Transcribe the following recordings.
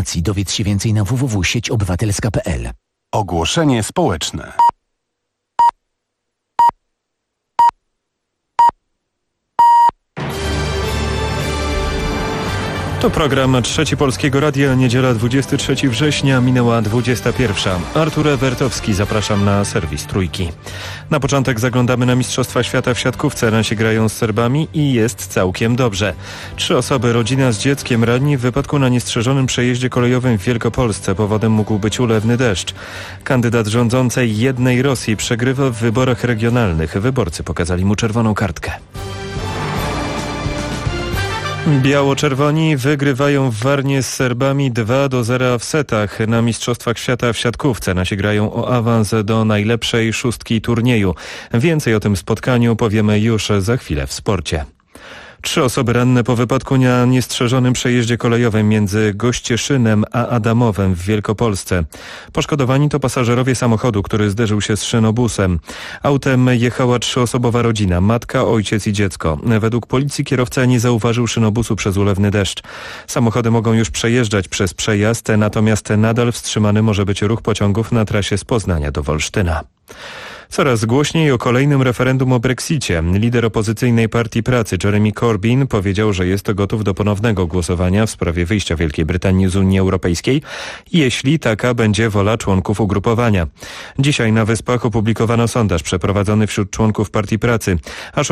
informacji. Dowiedz się więcej na www.sieciobywatelska.pl. Ogłoszenie społeczne. To program Trzeci Polskiego Radia, niedziela 23 września, minęła 21. Artur Ewertowski, zapraszam na serwis Trójki. Na początek zaglądamy na Mistrzostwa Świata w siatkówce. Nasi grają z Serbami i jest całkiem dobrze. 3 osoby, rodzina z dzieckiem, ranni w wypadku na niestrzeżonym przejeździe kolejowym w Wielkopolsce. Powodem mógł być ulewny deszcz. Kandydat rządzącej jednej Rosji przegrywa w wyborach regionalnych. Wyborcy pokazali mu czerwoną kartkę. Biało-czerwoni wygrywają w Warnie z Serbami 2-0 w setach. Na Mistrzostwach Świata w siatkówce nasi grają o awans do najlepszej szóstki turnieju. Więcej o tym spotkaniu powiemy już za chwilę w sporcie. 3 osoby ranne po wypadku na niestrzeżonym przejeździe kolejowym między Gościeszynem a Adamowem w Wielkopolsce. Poszkodowani to pasażerowie samochodu, który zderzył się z szynobusem. Autem jechała 3-osobowa rodzina, matka, ojciec i dziecko. Według policji kierowca nie zauważył szynobusu przez ulewny deszcz. Samochody mogą już przejeżdżać przez przejazd, natomiast nadal wstrzymany może być ruch pociągów na trasie z Poznania do Wolsztyna. Coraz głośniej o kolejnym referendum o Brexicie. Lider opozycyjnej Partii Pracy Jeremy Corbyn powiedział, że jest gotów do ponownego głosowania w sprawie wyjścia Wielkiej Brytanii z Unii Europejskiej, jeśli taka będzie wola członków ugrupowania. Dzisiaj na Wyspach opublikowano sondaż przeprowadzony wśród członków Partii Pracy. Aż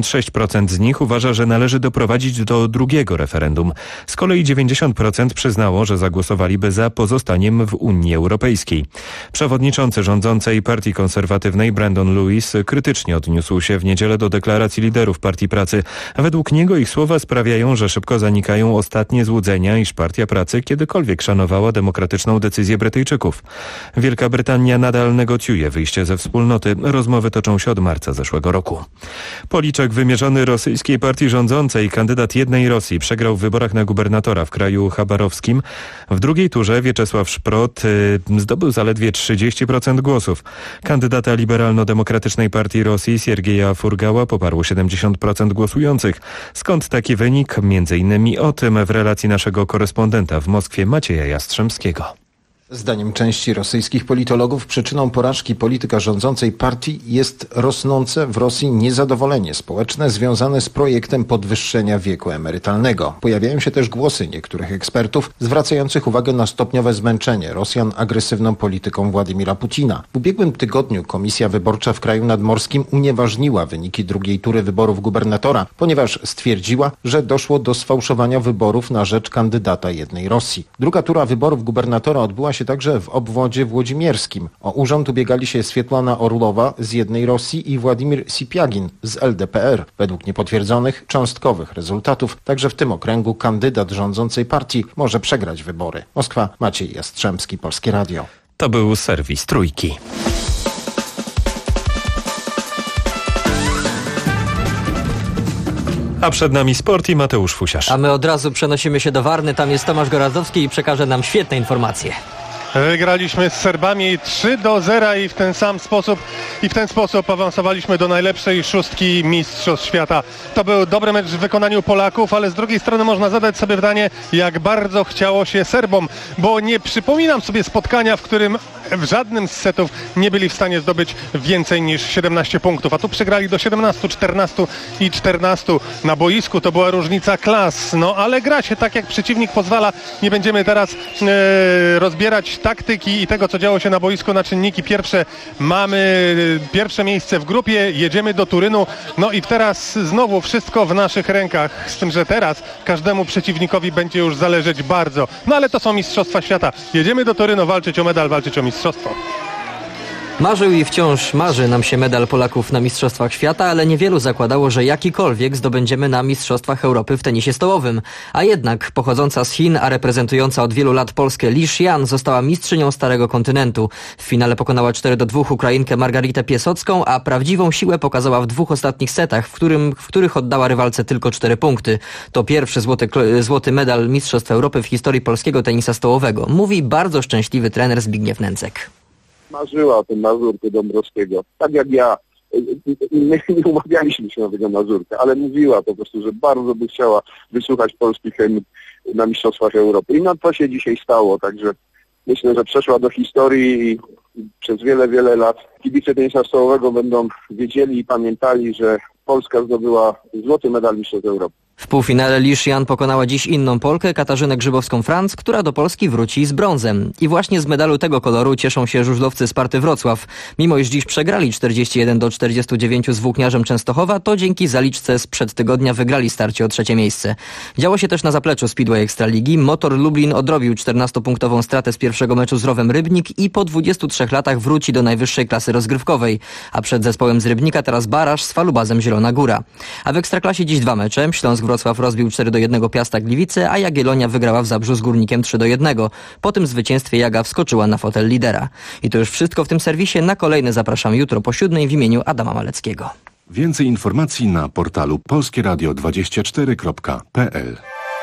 86% z nich uważa, że należy doprowadzić do drugiego referendum. Z kolei 90% przyznało, że zagłosowaliby za pozostaniem w Unii Europejskiej. Przewodniczący rządzącej Partii Konserwatywnej Brandon Lewis krytycznie odniósł się w niedzielę do deklaracji liderów Partii Pracy. Według niego ich słowa sprawiają, że szybko zanikają ostatnie złudzenia, iż Partia Pracy kiedykolwiek szanowała demokratyczną decyzję Brytyjczyków. Wielka Brytania nadal negocjuje wyjście ze wspólnoty. Rozmowy toczą się od marca zeszłego roku. Policzek wymierzony rosyjskiej partii rządzącej, kandydat jednej Rosji, przegrał w wyborach na gubernatora w kraju chabarowskim. W drugiej turze Wieczesław Szprot zdobył zaledwie 30% głosów. Kandydata Liberalno-Demokratycznej Partii Rosji Siergieja Furgała poparło 70% głosujących. Skąd taki wynik? Między innymi o tym w relacji naszego korespondenta w Moskwie Macieja Jastrzębskiego. Zdaniem części rosyjskich politologów przyczyną porażki polityka rządzącej partii jest rosnące w Rosji niezadowolenie społeczne związane z projektem podwyższenia wieku emerytalnego. Pojawiają się też głosy niektórych ekspertów zwracających uwagę na stopniowe zmęczenie Rosjan agresywną polityką Władimira Putina. W ubiegłym tygodniu Komisja Wyborcza w kraju nadmorskim unieważniła wyniki drugiej tury wyborów gubernatora, ponieważ stwierdziła, że doszło do sfałszowania wyborów na rzecz kandydata jednej Rosji. Druga tura wyborów gubernatora odbyła się także w obwodzie włodzimierskim. O urząd ubiegali się Swietłana Orłowa z jednej Rosji i Władimir Sipiagin z LDPR. Według niepotwierdzonych, cząstkowych rezultatów, także w tym okręgu kandydat rządzącej partii może przegrać wybory. Moskwa, Maciej Jastrzębski, Polskie Radio. To był serwis Trójki. A przed nami sport i Mateusz Fusiarz. A my od razu przenosimy się do Warny. Tam jest Tomasz Gorazdowski i przekaże nam świetne informacje. Wygraliśmy z Serbami 3-0 i w ten sposób awansowaliśmy do najlepszej szóstki mistrzostw świata. To był dobry mecz w wykonaniu Polaków, ale z drugiej strony można zadać sobie pytanie, jak bardzo chciało się Serbom, bo nie przypominam sobie spotkania, w którym w żadnym z setów nie byli w stanie zdobyć więcej niż 17 punktów, a tu przegrali do 17, 14 i 14 na boisku. To była różnica klas, no ale gra się tak, jak przeciwnik pozwala. Nie będziemy teraz rozbierać taktyki i tego, co działo się na boisku na czynniki pierwsze. Mamy pierwsze miejsce w grupie, jedziemy do Turynu, no i teraz znowu wszystko w naszych rękach, z tym, że teraz każdemu przeciwnikowi będzie już zależeć bardzo. No ale to są Mistrzostwa Świata. Jedziemy do Turynu walczyć o medal, walczyć o mistrzostwo. Marzył i wciąż marzy nam się medal Polaków na Mistrzostwach Świata, ale niewielu zakładało, że jakikolwiek zdobędziemy na Mistrzostwach Europy w tenisie stołowym. A jednak pochodząca z Chin, a reprezentująca od wielu lat Polskę Li Xian została mistrzynią Starego Kontynentu. W finale pokonała 4-2 Ukrainkę Margaritę Piesocką, a prawdziwą siłę pokazała w 2 ostatnich setach, w których oddała rywalce tylko 4 punkty. To pierwszy złoty medal Mistrzostw Europy w historii polskiego tenisa stołowego, mówi bardzo szczęśliwy trener Zbigniew Nęcek. Marzyła o tym Mazurku Dąbrowskiego. Tak jak ja My nie umawialiśmy się na tego Mazurka, ale mówiła po prostu, że bardzo by chciała wysłuchać polski hymn na Mistrzostwach Europy. I no to się dzisiaj stało, także myślę, że przeszła do historii i przez wiele, wiele lat kibice tenisa stołowego będą wiedzieli i pamiętali, że Polska zdobyła złoty medal Mistrzostw Europy. W półfinale Li Shiyan pokonała dziś inną Polkę, Katarzynę Grzybowską-Franc, która do Polski wróci z brązem. I właśnie z medalu tego koloru cieszą się żużlowcy Sparty Wrocław. Mimo iż dziś przegrali 41-49 z Włókniarzem Częstochowa, to dzięki zaliczce sprzed tygodnia wygrali starcie o 3. miejsce. Działo się też na zapleczu Speedway Ekstraligi. Motor Lublin odrobił 14-punktową stratę z pierwszego meczu z Rowem Rybnik i po 23 latach wróci do najwyższej klasy rozgrywkowej. A przed zespołem z Rybnika teraz baraż z Falubazem Zielona Góra. A w Ekstraklasie dziś 2 mecze. Śląsk Wrocław rozbił 4-1 Piasta Gliwice, a Jagiellonia wygrała w Zabrzu z Górnikiem 3-1. Po tym zwycięstwie Jaga wskoczyła na fotel lidera. I to już wszystko w tym serwisie. Na kolejne zapraszam jutro po 7 w imieniu Adama Maleckiego. Więcej informacji na portalu polskieradio24.pl.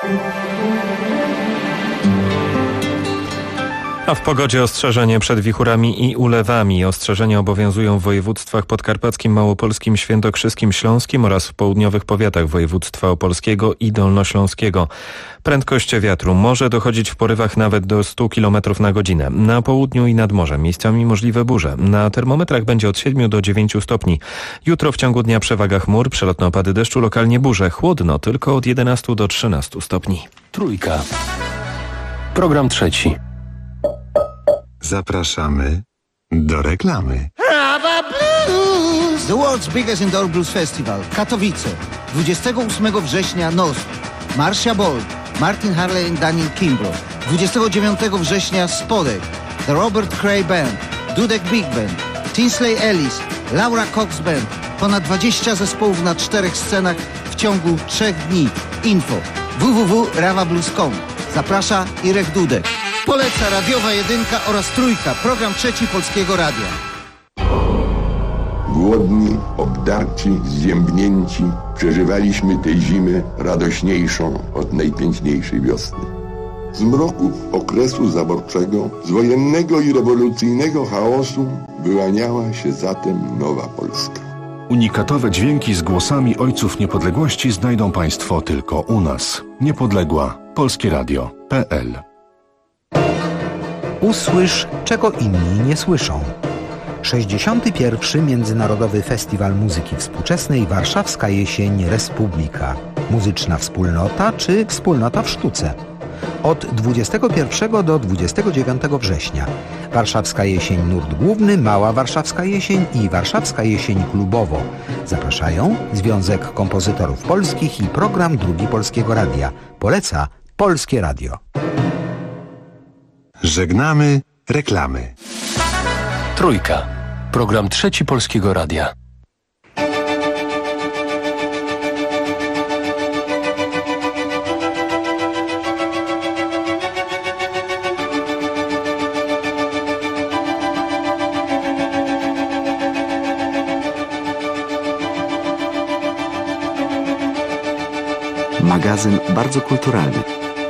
A w pogodzie ostrzeżenie przed wichurami i ulewami. Ostrzeżenia obowiązują w województwach podkarpackim, małopolskim, świętokrzyskim, śląskim oraz w południowych powiatach województwa opolskiego i dolnośląskiego. Prędkość wiatru może dochodzić w porywach nawet do 100 km na godzinę. Na południu i nad morzem miejscami możliwe burze. Na termometrach będzie od 7 do 9 stopni. Jutro w ciągu dnia przewaga chmur, przelotne opady deszczu, lokalnie burze. Chłodno tylko od 11 do 13 stopni. Trójka. Program trzeci. Zapraszamy do reklamy. The World's Biggest Indoor Blues Festival, Katowice. 28 września NOS, Marcia Bold, Martin Harley i Daniel Kimbrough. 29 września Spodek, The Robert Cray Band, Dudek Big Band, Tinsley Ellis, Laura Cox Band. Ponad 20 zespołów na 4 scenach w ciągu 3 dni. Info www.rawablues.com. Zaprasza Irek Dudek. Poleca radiowa jedynka oraz trójka, program trzeci Polskiego Radia. Głodni, obdarci, zziębnięci, przeżywaliśmy tę zimę radośniejszą od najpiękniejszej wiosny. Z mroków okresu zaborczego, z wojennego i rewolucyjnego chaosu wyłaniała się zatem nowa Polska. Unikatowe dźwięki z głosami ojców niepodległości znajdą Państwo tylko u nas. Niepodległa. polskieradio.pl. Usłysz, czego inni nie słyszą. 61. Międzynarodowy Festiwal Muzyki Współczesnej Warszawska Jesień Republika. Muzyczna wspólnota czy wspólnota w sztuce. Od 21 do 29 września. Warszawska Jesień Nurt Główny, Mała Warszawska Jesień i Warszawska Jesień Klubowo. Zapraszają Związek Kompozytorów Polskich i Program Drugi Polskiego Radia. Poleca Polskie Radio. Żegnamy reklamy. Trójka. Program trzeci Polskiego Radia. Magazyn bardzo kulturalny.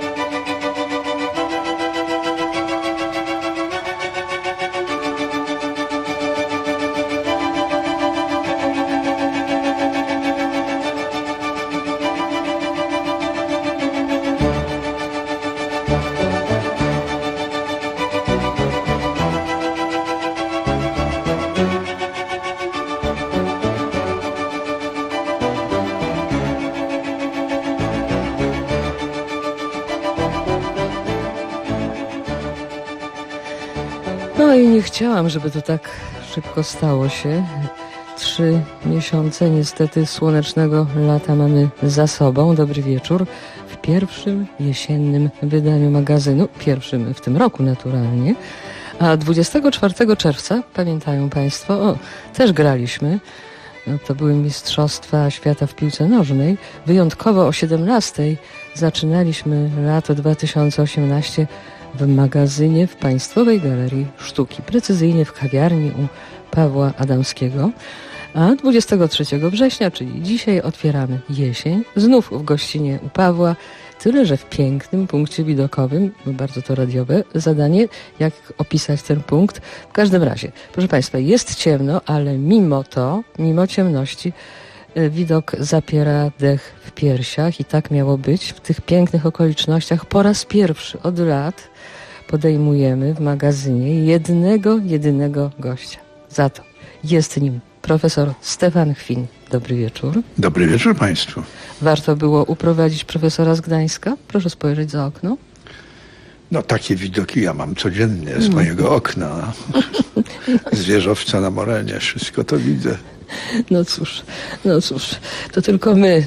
No i nie chciałam, żeby to tak szybko stało się. 3 miesiące niestety słonecznego lata mamy za sobą. Dobry wieczór w pierwszym jesiennym wydaniu magazynu, pierwszym w tym roku naturalnie. A 24 czerwca, pamiętają Państwo, też graliśmy. No, to były Mistrzostwa Świata w piłce nożnej. Wyjątkowo o 17:00 zaczynaliśmy lato 2018 w magazynie w Państwowej Galerii Sztuki, precyzyjnie w kawiarni u Pawła Adamskiego. A 23 września, czyli dzisiaj, otwieramy jesień, znów w gościnie u Pawła Tyle, że w pięknym punkcie widokowym, bardzo to radiowe zadanie, jak opisać ten punkt. W każdym razie, proszę Państwa, jest ciemno, ale mimo to, mimo ciemności, widok zapiera dech w piersiach i tak miało być. W tych pięknych okolicznościach po raz pierwszy od lat podejmujemy w magazynie jedynego gościa. Za to jest nim profesor Stefan Chwin. Dobry wieczór. Dobry wieczór Państwu. Warto było uprowadzić profesora z Gdańska? Proszę spojrzeć za okno. No takie widoki ja mam codziennie z mojego okna. Z wieżowca na Morenie. Wszystko to widzę. No cóż, to tylko my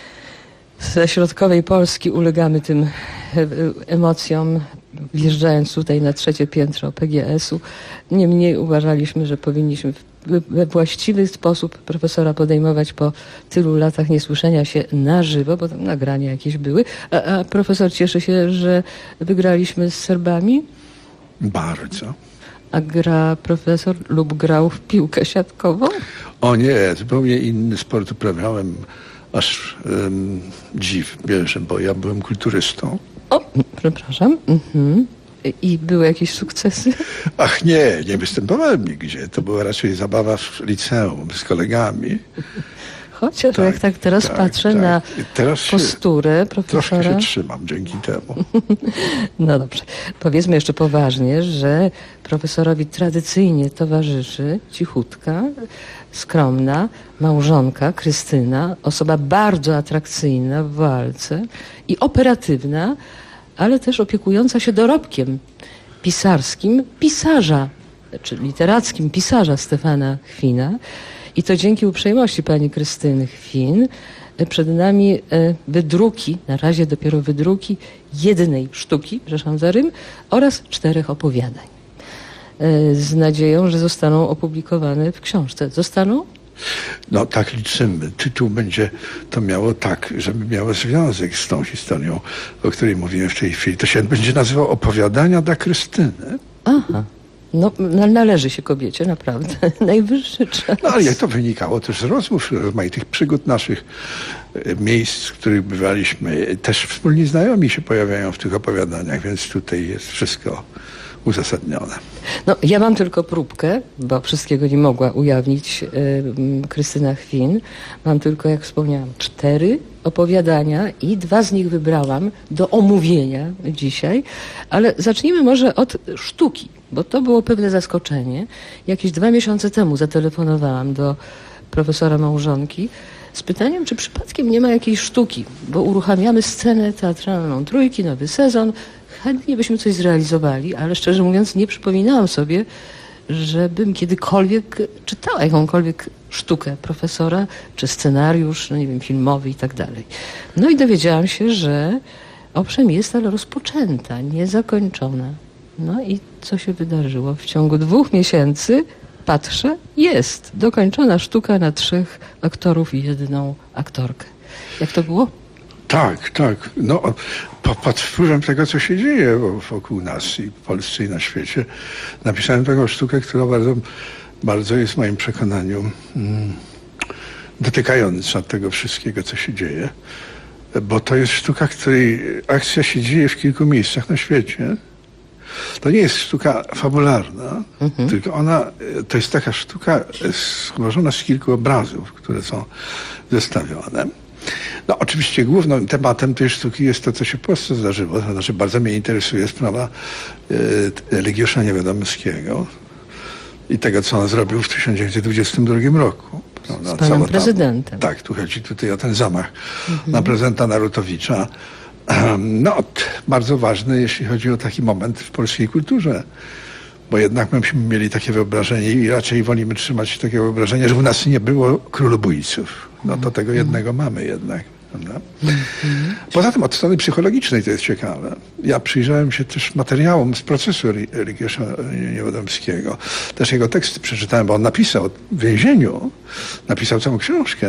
ze środkowej Polski ulegamy tym emocjom, wjeżdżając tutaj na 3. piętro PGS-u. Niemniej uważaliśmy, że powinniśmy we właściwy sposób profesora podejmować po tylu latach niesłyszenia się na żywo, bo tam nagrania jakieś były. A profesor cieszy się, że wygraliśmy z Serbami? Bardzo. A gra profesor lub grał w piłkę siatkową? O nie, zupełnie inny sport uprawiałem, aż dziw bierze, bo ja byłem kulturystą. O, przepraszam. I były jakieś sukcesy? Ach nie występowałem nigdzie. To była raczej zabawa w liceum z kolegami. Chociaż jak tak teraz patrzę na posturę profesora... Troszkę się trzymam dzięki temu. No dobrze. Powiedzmy jeszcze poważnie, że profesorowi tradycyjnie towarzyszy cichutka, skromna małżonka Krystyna, osoba bardzo atrakcyjna w walce i operatywna, ale też opiekująca się dorobkiem pisarskim pisarza, czy literackim pisarza Stefana Chwina. I to dzięki uprzejmości pani Krystyny Chwin przed nami wydruki, na razie dopiero wydruki jednej sztuki, przepraszam za rym, oraz 4 opowiadań. Z nadzieją, że zostaną opublikowane w książce. Zostaną? No tak liczymy. Tytuł będzie to miało tak, żeby miało związek z tą historią, o której mówiłem w tej chwili. To się będzie nazywał Opowiadania dla Krystyny. Aha. No, należy się kobiecie, naprawdę. Najwyższy czas. No ale jak to wynikało też z rozmów, rozmaitych przygód naszych, miejsc, w których bywaliśmy. Też wspólni znajomi się pojawiają w tych opowiadaniach, więc tutaj jest wszystko uzasadnione. No, ja mam tylko próbkę, bo wszystkiego nie mogła ujawnić Krystyna Chwin. Mam tylko, jak wspomniałam, 4 opowiadania i 2 z nich wybrałam do omówienia dzisiaj. Ale zacznijmy może od sztuki, bo to było pewne zaskoczenie. Jakieś 2 miesiące temu zatelefonowałam do profesora małżonki z pytaniem, czy przypadkiem nie ma jakiejś sztuki, bo uruchamiamy scenę teatralną Trójki, nowy sezon. Chętnie byśmy coś zrealizowali, ale szczerze mówiąc nie przypominałam sobie, żebym kiedykolwiek czytała jakąkolwiek sztukę profesora, czy scenariusz, no nie wiem, filmowy i tak dalej. No i dowiedziałam się, że owszem jest, ale rozpoczęta, niezakończona. No i co się wydarzyło? W ciągu 2 miesięcy, patrzę, jest dokończona sztuka na 3 aktorów i 1 aktorkę. Jak to było? Tak. No, pod wpływem tego, co się dzieje wokół nas i w Polsce i na świecie, napisałem taką sztukę, która bardzo jest w moim przekonaniu dotykająca tego wszystkiego, co się dzieje. Bo to jest sztuka, której akcja się dzieje w kilku miejscach na świecie. To nie jest sztuka fabularna, tylko to jest taka sztuka złożona z kilku obrazów, które są zestawione. No oczywiście głównym tematem tej sztuki jest to, co się w Polsce zdarzyło. To znaczy bardzo mnie interesuje sprawa Eligiusza Niewiadomskiego i tego, co on zrobił w 1922 roku. Z panem prezydentem. Tak, tu chodzi o ten zamach na prezydenta Narutowicza. No, bardzo ważny, jeśli chodzi o taki moment w polskiej kulturze. Bo jednak myśmy mieli takie wyobrażenie i raczej wolimy trzymać takiego wyobrażenia, że u nas nie było królobójców. No to tego jednego mamy jednak. Prawda? Poza tym od strony psychologicznej to jest ciekawe. Ja przyjrzałem się też materiałom z procesu Eligiusza Niewiadomskiego. Też jego teksty przeczytałem, bo on napisał w więzieniu, napisał całą książkę,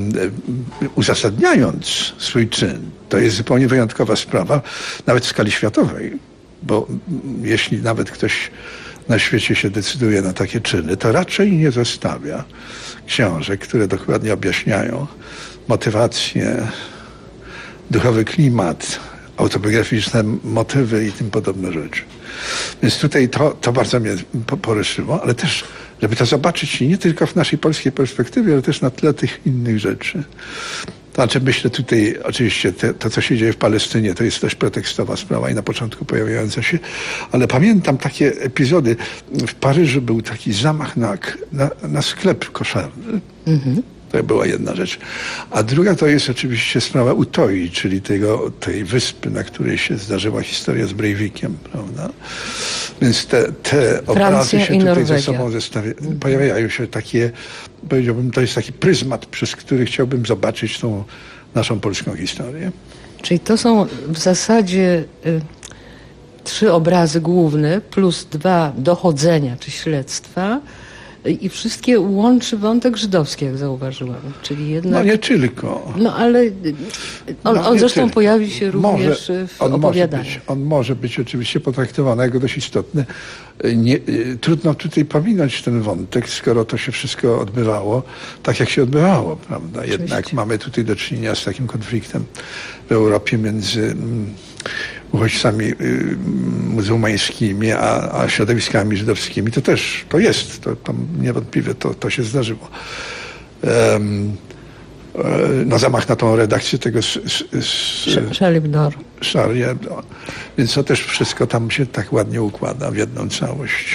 uzasadniając swój czyn. To jest zupełnie wyjątkowa sprawa, nawet w skali światowej. Bo jeśli nawet ktoś na świecie się decyduje na takie czyny, to raczej nie zostawia książek, które dokładnie objaśniają motywację, duchowy klimat autobiograficzne motywy i tym podobne rzeczy. Więc tutaj to bardzo mnie poruszyło, ale też, żeby to zobaczyć nie tylko w naszej polskiej perspektywie, ale też na tle tych innych rzeczy. To znaczy myślę tutaj, oczywiście to co się dzieje w Palestynie, to jest dość pretekstowa sprawa i na początku pojawiająca się, ale pamiętam takie epizody. W Paryżu był taki zamach na sklep koszarny. To była jedna rzecz. A druga to jest oczywiście sprawa Utoi, czyli tej wyspy, na której się zdarzyła historia z Breivikiem, prawda? Więc te obrazy się tutaj ze sobą pojawiają się takie, powiedziałbym, to jest taki pryzmat, przez który chciałbym zobaczyć tą naszą polską historię. Czyli to są w zasadzie 3 obrazy główne plus 2 dochodzenia czy śledztwa. I wszystkie łączy wątek żydowski, jak zauważyłam. Czyli jednak... No nie tylko. No ale on zresztą pojawi się również w opowiadaniu. On może być oczywiście potraktowany jako dość istotny. Trudno tutaj pominąć ten wątek, skoro to się wszystko odbywało tak, jak się odbywało, prawda? Oczywiście. Jednak mamy tutaj do czynienia z takim konfliktem w Europie między uchodźcami muzułmańskimi, a środowiskami żydowskimi. To jest, niewątpliwie to się zdarzyło. Zamach na tą redakcję tego Charlie Hebdo. Więc to też wszystko tam się tak ładnie układa w jedną całość.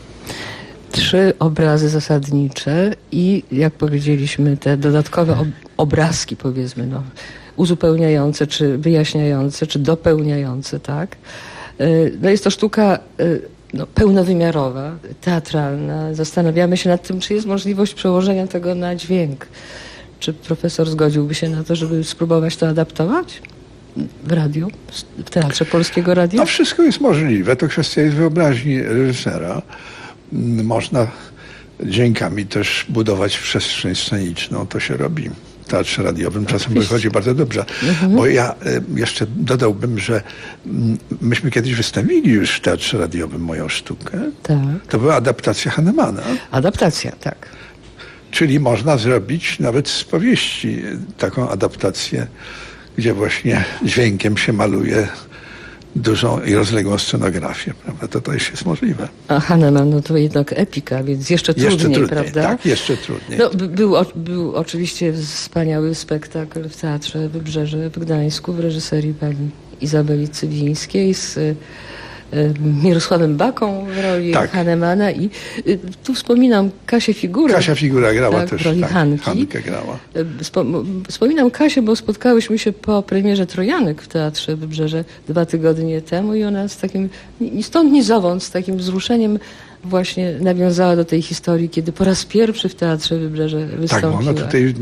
3 obrazy zasadnicze i jak powiedzieliśmy, te dodatkowe obrazki, powiedzmy, uzupełniające, czy wyjaśniające, czy dopełniające, tak? No jest to sztuka pełnowymiarowa, teatralna. Zastanawiamy się nad tym, czy jest możliwość przełożenia tego na dźwięk. Czy profesor zgodziłby się na to, żeby spróbować to adaptować w radiu, w Teatrze Polskiego Radia? No wszystko jest możliwe. To kwestia jest wyobraźni reżysera. Można dźwiękami też budować przestrzeń sceniczną. To się robi w teatrze radiowym. Czasem wychodzi bardzo dobrze. Bo ja jeszcze dodałbym, że myśmy kiedyś wystawili już w teatrze radiowym moją sztukę. Tak. To była adaptacja Hahnemana. Adaptacja, tak. Czyli można zrobić nawet z powieści taką adaptację, gdzie właśnie dźwiękiem się maluje dużą i rozległą scenografię, prawda? To już jest możliwe. A Hahnemann, to jednak epika, więc jeszcze trudniej, prawda? Tak, jeszcze trudniej. Był oczywiście wspaniały spektakl w Teatrze Wybrzeże w Gdańsku w reżyserii pani Izabeli Cywińskiej z Mirosławem Baką w roli Hahnemana i tu wspominam Kasię Figurę. Kasia Figura grała też, w roli Hanki. Hankę grała. Wspominam Kasię, bo spotkałyśmy się po premierze Trojanek w Teatrze Wybrzeże 2 tygodnie temu i ona z takim, ni stąd ni zowąd, z takim wzruszeniem właśnie nawiązała do tej historii, kiedy po raz pierwszy w Teatrze Wybrzeże wystąpiła. Tak, ona tutaj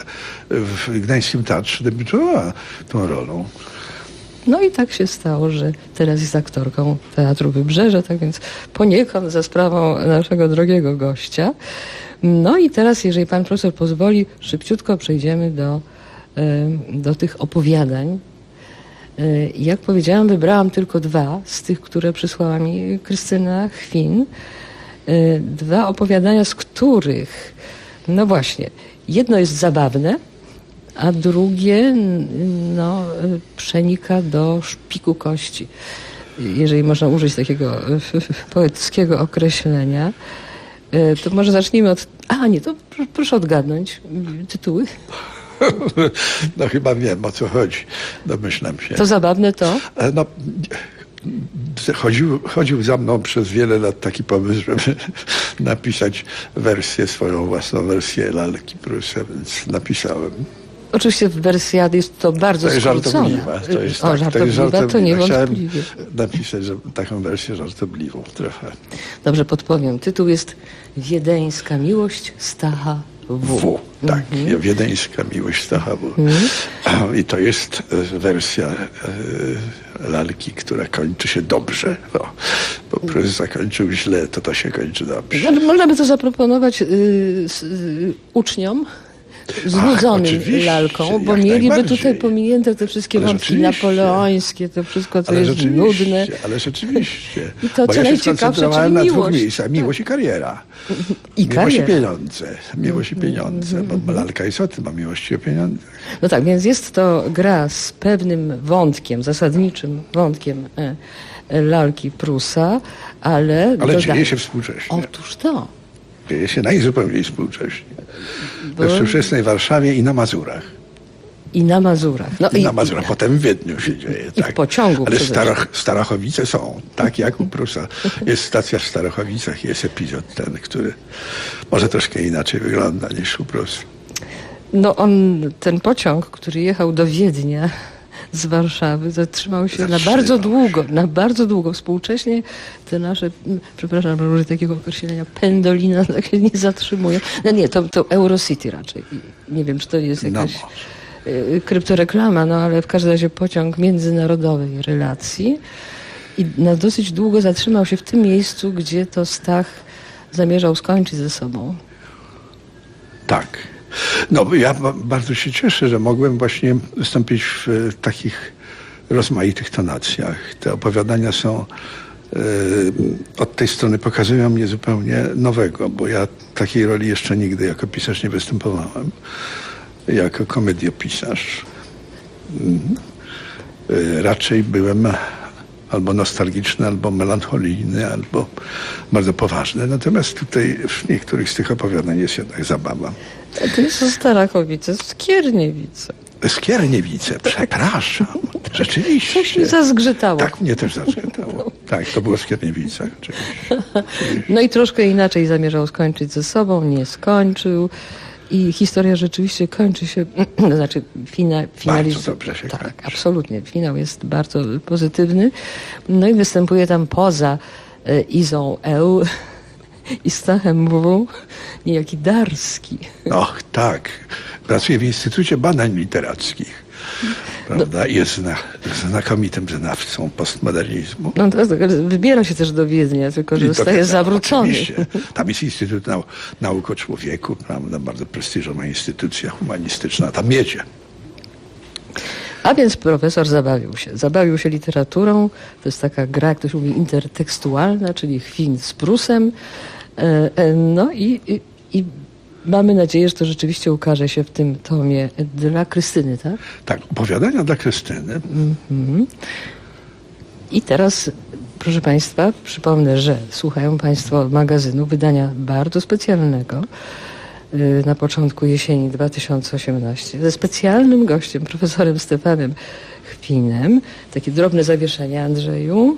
w Gdańskim Teatrze debiutowała tą rolą. No i tak się stało, że teraz jest aktorką Teatru Wybrzeże, tak więc poniekąd za sprawą naszego drogiego gościa. No i teraz, jeżeli pan profesor pozwoli, szybciutko przejdziemy do tych opowiadań. Jak powiedziałam, wybrałam tylko 2 z tych, które przysłała mi Krystyna Chwin. 2 opowiadania, z których, no właśnie, jedno jest zabawne, a drugie przenika do szpiku kości, jeżeli można użyć takiego poetyckiego określenia. To może zacznijmy od... to proszę odgadnąć tytuły. No chyba wiem, o co chodzi. Domyślam się. To zabawne to? Chodził za mną przez wiele lat taki pomysł, żeby napisać swoją własną wersję lalki Prusa, więc napisałem. Oczywiście w wersjady jest to bardzo skrócone. Żartobliwa, to niewątpliwie. Chciałem napisać taką wersję żartobliwą trochę. Dobrze, podpowiem. Tytuł jest Wiedeńska miłość Stacha W. Tak, Wiedeńska miłość Stacha W. I to jest wersja lalki, która kończy się dobrze. Bo Prus zakończył źle, to się kończy dobrze. Można by to zaproponować uczniom znudzonym lalką, bo mieliby tutaj pominięte te wszystkie wątki napoleońskie, to wszystko, co jest nudne. Ale rzeczywiście. I to, co najciekawsze, czyli na miłość. Dwóch miejscach. Miłość i kariera. Miłość i pieniądze. Miłość i pieniądze, bo lalka jest o tym, o miłości i o pieniądzach. No tak, więc jest to gra z pewnym wątkiem, zasadniczym wątkiem lalki Prusa, ale dzieje się współcześnie. Otóż to. Dzieje się najzupełniej współcześnie. We współczesnej Warszawie i na Mazurach. I na Mazurach. No I na Mazurach. Potem w Wiedniu się dzieje. I tak. w pociągu. Ale Starachowice są, tak jak u Prusa. Jest stacja w Starachowicach i jest epizod ten, który może troszkę inaczej wygląda niż u Prusa. No ten pociąg, który jechał do Wiednia z Warszawy, zatrzymał się na bardzo długo. Współcześnie te nasze, przepraszam, użyję takiego określenia, pendolina tak się nie zatrzymują. No nie, to Eurocity raczej. Nie wiem, czy to jest jakaś kryptoreklama, ale w każdym razie pociąg międzynarodowej relacji i na dosyć długo zatrzymał się w tym miejscu, gdzie to Stach zamierzał skończyć ze sobą. Tak. No, ja bardzo się cieszę, że mogłem właśnie wystąpić w takich rozmaitych tonacjach. Te opowiadania są od tej strony pokazują mnie zupełnie nowego, bo ja takiej roli jeszcze nigdy jako pisarz nie występowałem. Jako komediopisarz. Raczej byłem albo nostalgiczny, albo melancholijny, albo bardzo poważny. Natomiast tutaj w niektórych z tych opowiadań jest jednak zabawa. To jest Starachowice, Skierniewice. Skierniewice, przepraszam. Rzeczywiście. Coś mi zazgrzytało. Tak, mnie też zazgrzytało. Tak, to było w Skierniewicach. No i troszkę inaczej zamierzał skończyć ze sobą, nie skończył. I historia rzeczywiście kończy się, to znaczy finalizuje. Bardzo dobrze się kończy. Absolutnie. Finał jest bardzo pozytywny. No i występuje tam poza Izą Eł i Stachem W. niejaki Darski. Och, tak. Pracuje w Instytucie Badań Literackich. Prawda? Jest znakomitym znawcą postmodernizmu. No to wybiera się też do Wiednia, tylko że zostaje zawrócony. Oczywiście. Tam jest Instytut Nauk o Człowieku, prawda? Bardzo prestiżowa instytucja humanistyczna. Tam jedzie. A więc profesor zabawił się literaturą. To jest taka gra, jak to się mówi, intertekstualna, czyli Chwin z Prusem. No i mamy nadzieję, że to rzeczywiście ukaże się w tym tomie dla Krystyny, tak? Tak, opowiadania dla Krystyny. I teraz, proszę Państwa, przypomnę, że słuchają Państwo magazynu, wydania bardzo specjalnego na początku jesieni 2018 ze specjalnym gościem, profesorem Stefanem Chwinem. Takie drobne zawieszenie, Andrzeju.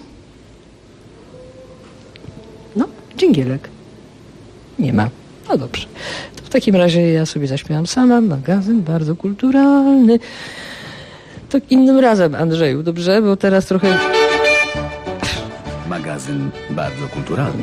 No, dżingielek. Nie ma. No dobrze. To w takim razie ja sobie zaśpiewam sama. Magazyn bardzo kulturalny. To innym razem, Andrzeju, dobrze? Bo teraz trochę... Magazyn bardzo kulturalny.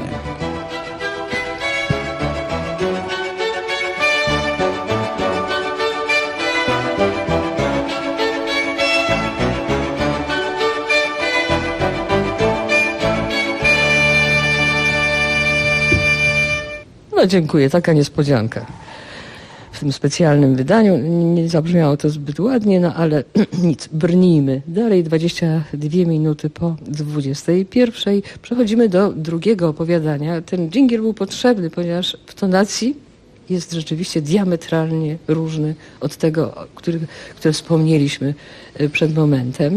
No dziękuję, taka niespodzianka. W tym specjalnym wydaniu nie zabrzmiało to zbyt ładnie, no ale nic, brnijmy. Dalej 22 minuty po 21. Przechodzimy do drugiego opowiadania. Ten dżingiel był potrzebny, ponieważ w tonacji jest rzeczywiście diametralnie różny od tego, które wspomnieliśmy przed momentem.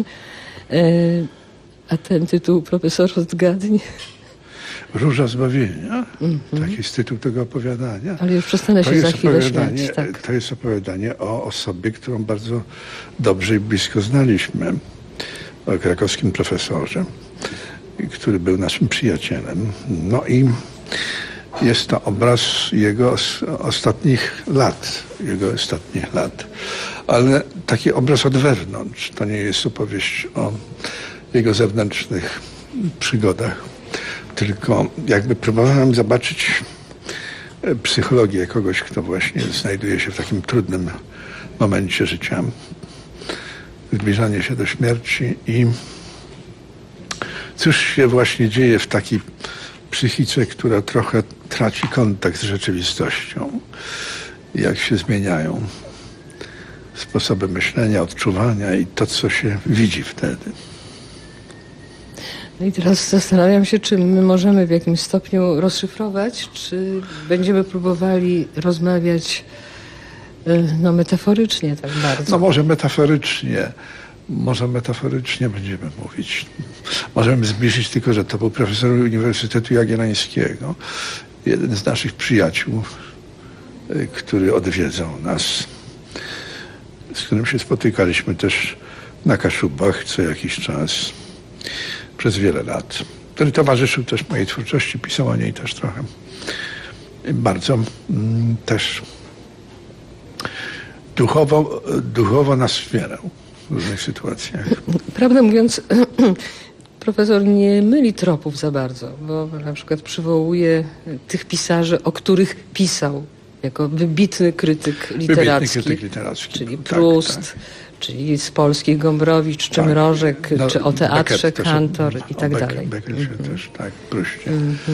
A ten tytuł, profesor, zgadnie. Róża Zbawienia, taki jest tytuł tego opowiadania. Ale już przestanę się za chwilę śmiać. Tak. To jest opowiadanie o osobie, którą bardzo dobrze i blisko znaliśmy. O krakowskim profesorze, który był naszym przyjacielem. No i jest to obraz jego ostatnich lat. Ale taki obraz od wewnątrz. To nie jest opowieść o jego zewnętrznych przygodach. Tylko jakby próbowałem zobaczyć psychologię kogoś, kto właśnie znajduje się w takim trudnym momencie życia. Zbliżanie się do śmierci i cóż się właśnie dzieje w takiej psychice, która trochę traci kontakt z rzeczywistością. jak się zmieniają sposoby myślenia, odczuwania i to, co się widzi wtedy. No i teraz zastanawiam się, czy my możemy w jakimś stopniu rozszyfrować, czy będziemy próbowali rozmawiać metaforycznie tak bardzo. No może metaforycznie będziemy mówić. Możemy zbliżyć tylko, że to był profesor Uniwersytetu Jagiellońskiego, jeden z naszych przyjaciół, który odwiedzał nas, z którym się spotykaliśmy też na Kaszubach co jakiś czas, przez wiele lat, który towarzyszył też mojej twórczości, pisał o niej też trochę. I bardzo też duchowo nas wspierał w różnych sytuacjach. Prawdę mówiąc, profesor nie myli tropów za bardzo, bo na przykład przywołuje tych pisarzy, o których pisał, jako wybitny krytyk literacki. Czyli Proust, czyli z polskich Gombrowicz, czy Mrożek, czy o teatrze Kantor i tak dalej. Też, tak, Pruście.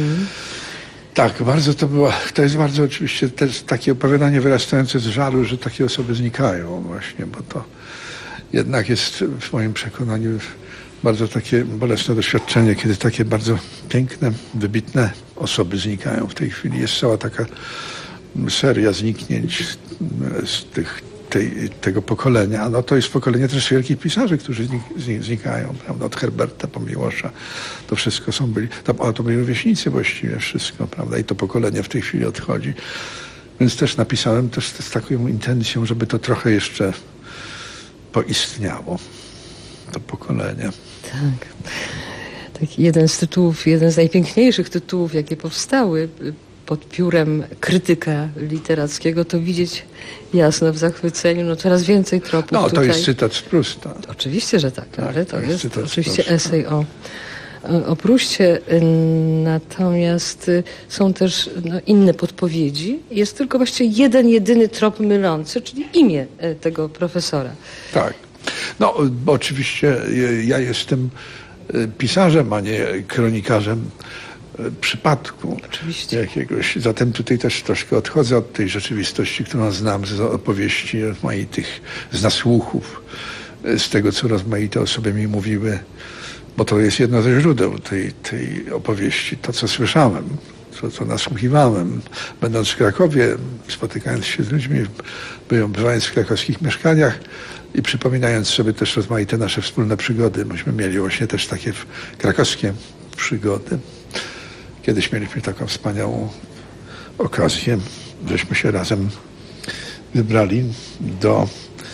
Tak, to jest bardzo oczywiście też takie opowiadanie wyrastające z żalu, że takie osoby znikają właśnie, bo to jednak jest w moim przekonaniu bardzo takie bolesne doświadczenie, kiedy takie bardzo piękne, wybitne osoby znikają. W tej chwili jest cała taka seria zniknięć z tego pokolenia. No to jest pokolenie też wielkich pisarzy, którzy znikają, prawda? Od Herberta po Miłosza. To wszystko to byli rówieśnicy właściwie, wszystko, prawda? I to pokolenie w tej chwili odchodzi. Więc też napisałem też z taką intencją, żeby to trochę jeszcze poistniało, to pokolenie. Tak. Taki jeden z najpiękniejszych tytułów, jakie powstały pod piórem krytyka literackiego, to widzieć jasno w zachwyceniu, no coraz więcej tropów No, to tutaj. Jest cytat z Prusta. Oczywiście, że tak, ale to jest oczywiście esej o Pruście, natomiast są też inne podpowiedzi. Jest tylko właściwie jeden, jedyny trop mylący, czyli imię tego profesora. Tak. No, bo oczywiście ja jestem pisarzem, a nie kronikarzem przypadku jakiegoś. Zatem tutaj też troszkę odchodzę od tej rzeczywistości, którą znam z opowieści rozmaitych, z nasłuchów, z tego, co rozmaite osoby mi mówiły, bo to jest jedno ze źródeł tej opowieści. To, co słyszałem, co nasłuchiwałem, będąc w Krakowie, spotykając się z ludźmi, bywając w krakowskich mieszkaniach i przypominając sobie też rozmaite nasze wspólne przygody. Myśmy mieli właśnie też takie krakowskie przygody. Kiedyś mieliśmy taką wspaniałą okazję, żeśmy się razem wybrali do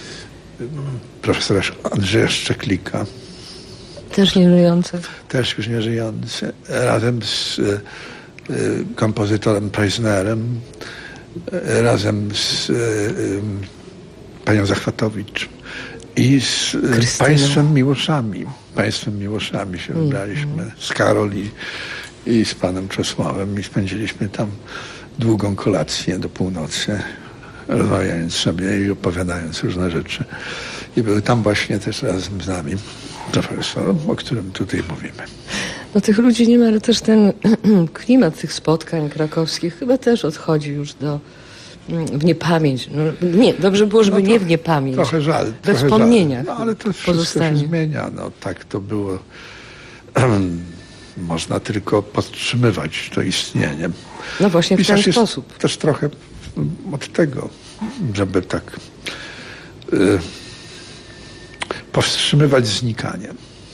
profesora Andrzeja Szczeklika. Też nieżyjący. Też już nieżyjący. Razem z kompozytorem Preissnerem, razem z panią Zachwatowicz i z państwem Miłoszami się wybraliśmy. Z Karol i z panem Czesławem i spędziliśmy tam długą kolację do północy, rozmawiając sobie i opowiadając różne rzeczy. I były tam właśnie też razem z nami profesor, o którym tutaj mówimy. No tych ludzi nie ma, ale też ten klimat tych spotkań krakowskich chyba też odchodzi już w niepamięć. No, nie, dobrze było, żeby nie w niepamięć. Trochę żal. We wspomnieniach. No ale to wszystko się zmienia. No tak to było. Można tylko podtrzymywać to istnienie. No właśnie w ten sposób. Też trochę od tego, żeby tak powstrzymywać znikanie.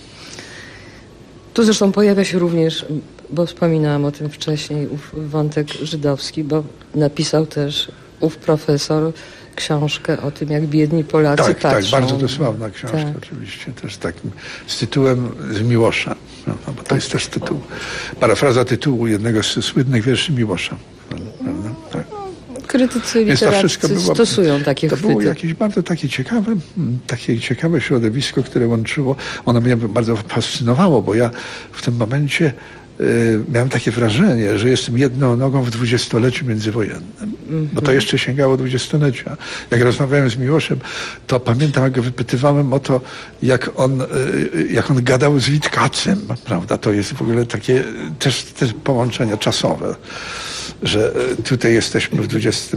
Tu zresztą pojawia się również, bo wspominałam o tym wcześniej, ów wątek żydowski, bo napisał też ów profesor książkę o tym, jak biedni Polacy patrzą. Tak, bardzo dosłowna książka oczywiście, też takim z tytułem z Miłosza, prawda? Bo to jest też tytuł, parafraza tytułu jednego z słynnych wierszy Miłosza. Prawda? Tak. Krytycy literaccy stosują takie chwyty. To było jakieś bardzo takie ciekawe środowisko, które łączyło. Ono mnie bardzo fascynowało, bo ja w tym momencie miałem takie wrażenie, że jestem jedną nogą w dwudziestoleciu międzywojennym. Bo to jeszcze sięgało dwudziestolecia. Jak rozmawiałem z Miłoszem, to pamiętam, jak go wypytywałem o to, jak on gadał z Witkacem, prawda? To jest w ogóle takie też połączenia czasowe. że tutaj jesteśmy w XXI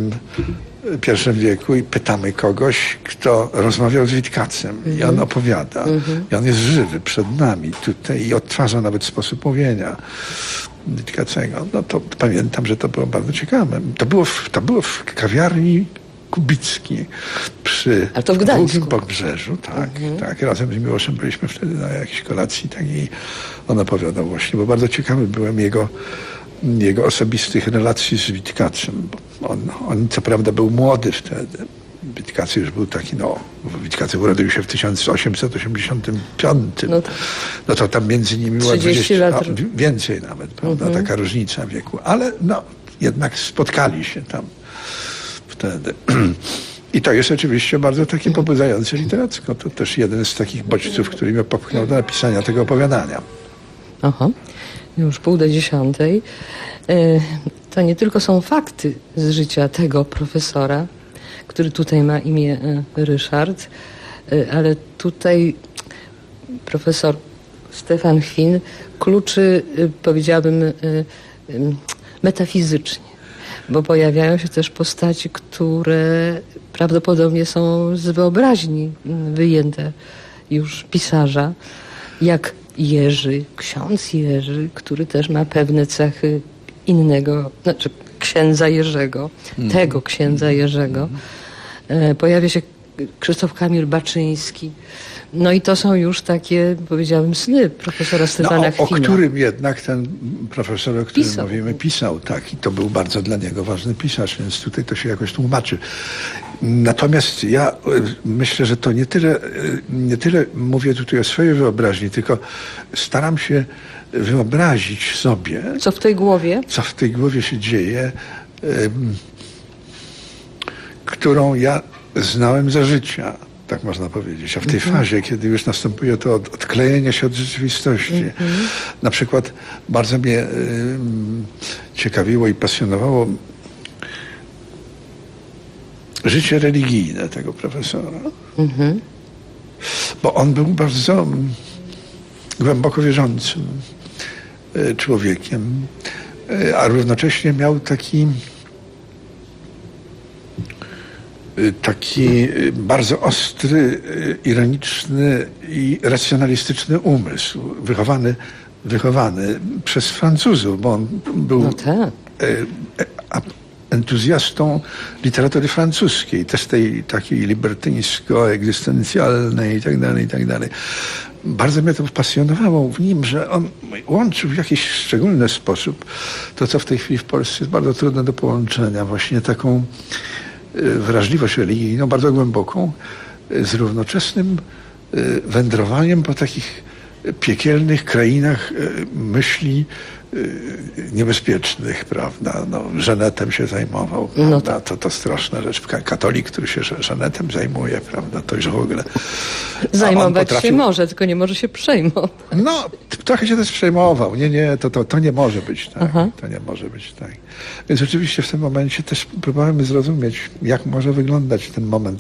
wieku i pytamy kogoś, kto rozmawiał z Witkacem i on opowiada. I on jest żywy przed nami tutaj i odtwarza nawet sposób mówienia Witkacego. No to pamiętam, że to było bardzo ciekawe. To było w kawiarni Kubickiej przy Długim Pobrzeżu. Tak. Razem z Miłoszem byliśmy wtedy na jakiejś kolacji i on opowiadał właśnie, bo bardzo ciekawy byłem jego osobistych relacji z Witkacem. On co prawda był młody wtedy. Witkacy już był taki, Witkacy urodził się w 1885. No to tam między nimi była 30 lat. Więcej nawet, prawda? Taka różnica wieku. Ale jednak spotkali się tam wtedy. I to jest oczywiście bardzo takie pobudzające literacko. To też jeden z takich bodźców, który mnie popchnął do napisania tego opowiadania. Aha. Już 9:30. To nie tylko są fakty z życia tego profesora, który tutaj ma imię Ryszard, ale tutaj profesor Stefan Chwin kluczy, powiedziałabym, metafizycznie, bo pojawiają się też postaci, które prawdopodobnie są z wyobraźni wyjęte już pisarza, jak Jerzy, ksiądz Jerzy, który też ma pewne cechy innego, znaczy księdza Jerzego, tego księdza Jerzego. Pojawia się Krzysztof Kamil Baczyński. No i to są już takie, powiedziałbym, sny profesora Stefana Chwina. O którym jednak ten profesor, o którym mówimy, pisał. Tak, i to był bardzo dla niego ważny pisarz, więc tutaj to się jakoś tłumaczy. Natomiast ja myślę, że to nie tyle mówię tutaj o swojej wyobraźni, tylko staram się wyobrazić sobie... Co w tej głowie? Co w tej głowie się dzieje, którą ja znałem za życia, tak można powiedzieć. A w tej fazie, kiedy już następuje to odklejenie się od rzeczywistości. Na przykład bardzo mnie ciekawiło i pasjonowało życie religijne tego profesora. Bo on był bardzo głęboko wierzącym człowiekiem, a równocześnie miał taki bardzo ostry, ironiczny i racjonalistyczny umysł, wychowany przez Francuzów, bo on był entuzjastą literatury francuskiej, też tej takiej libertyńsko-egzystencjalnej i tak dalej. Bardzo mnie to pasjonowało w nim, że on łączył w jakiś szczególny sposób to, co w tej chwili w Polsce jest bardzo trudne do połączenia, właśnie taką wrażliwość religijną, bardzo głęboką, z równoczesnym wędrowaniem po takich piekielnych krainach myśli niebezpiecznych, prawda? Żanetem się zajmował, prawda? To straszna rzecz. Katolik, który się żanetem zajmuje, prawda? To już w ogóle... Zajmować się może, tylko nie może się przejmować. Trochę się też przejmował. Nie, to nie może być tak. To nie może być tak. Więc oczywiście w tym momencie też próbowałem zrozumieć, jak może wyglądać ten moment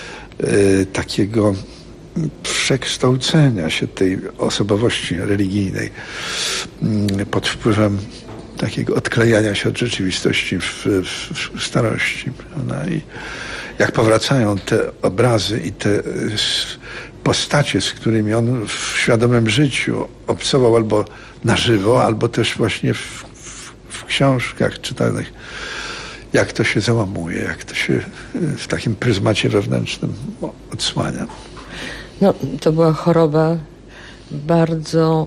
takiego przekształcenia się tej osobowości religijnej pod wpływem takiego odklejania się od rzeczywistości w starości. Prawda? I jak powracają te obrazy i te postacie, z którymi on w świadomym życiu obcował albo na żywo, albo też właśnie w książkach czytanych, jak to się załamuje, jak to się w takim pryzmacie wewnętrznym odsłania. To była choroba bardzo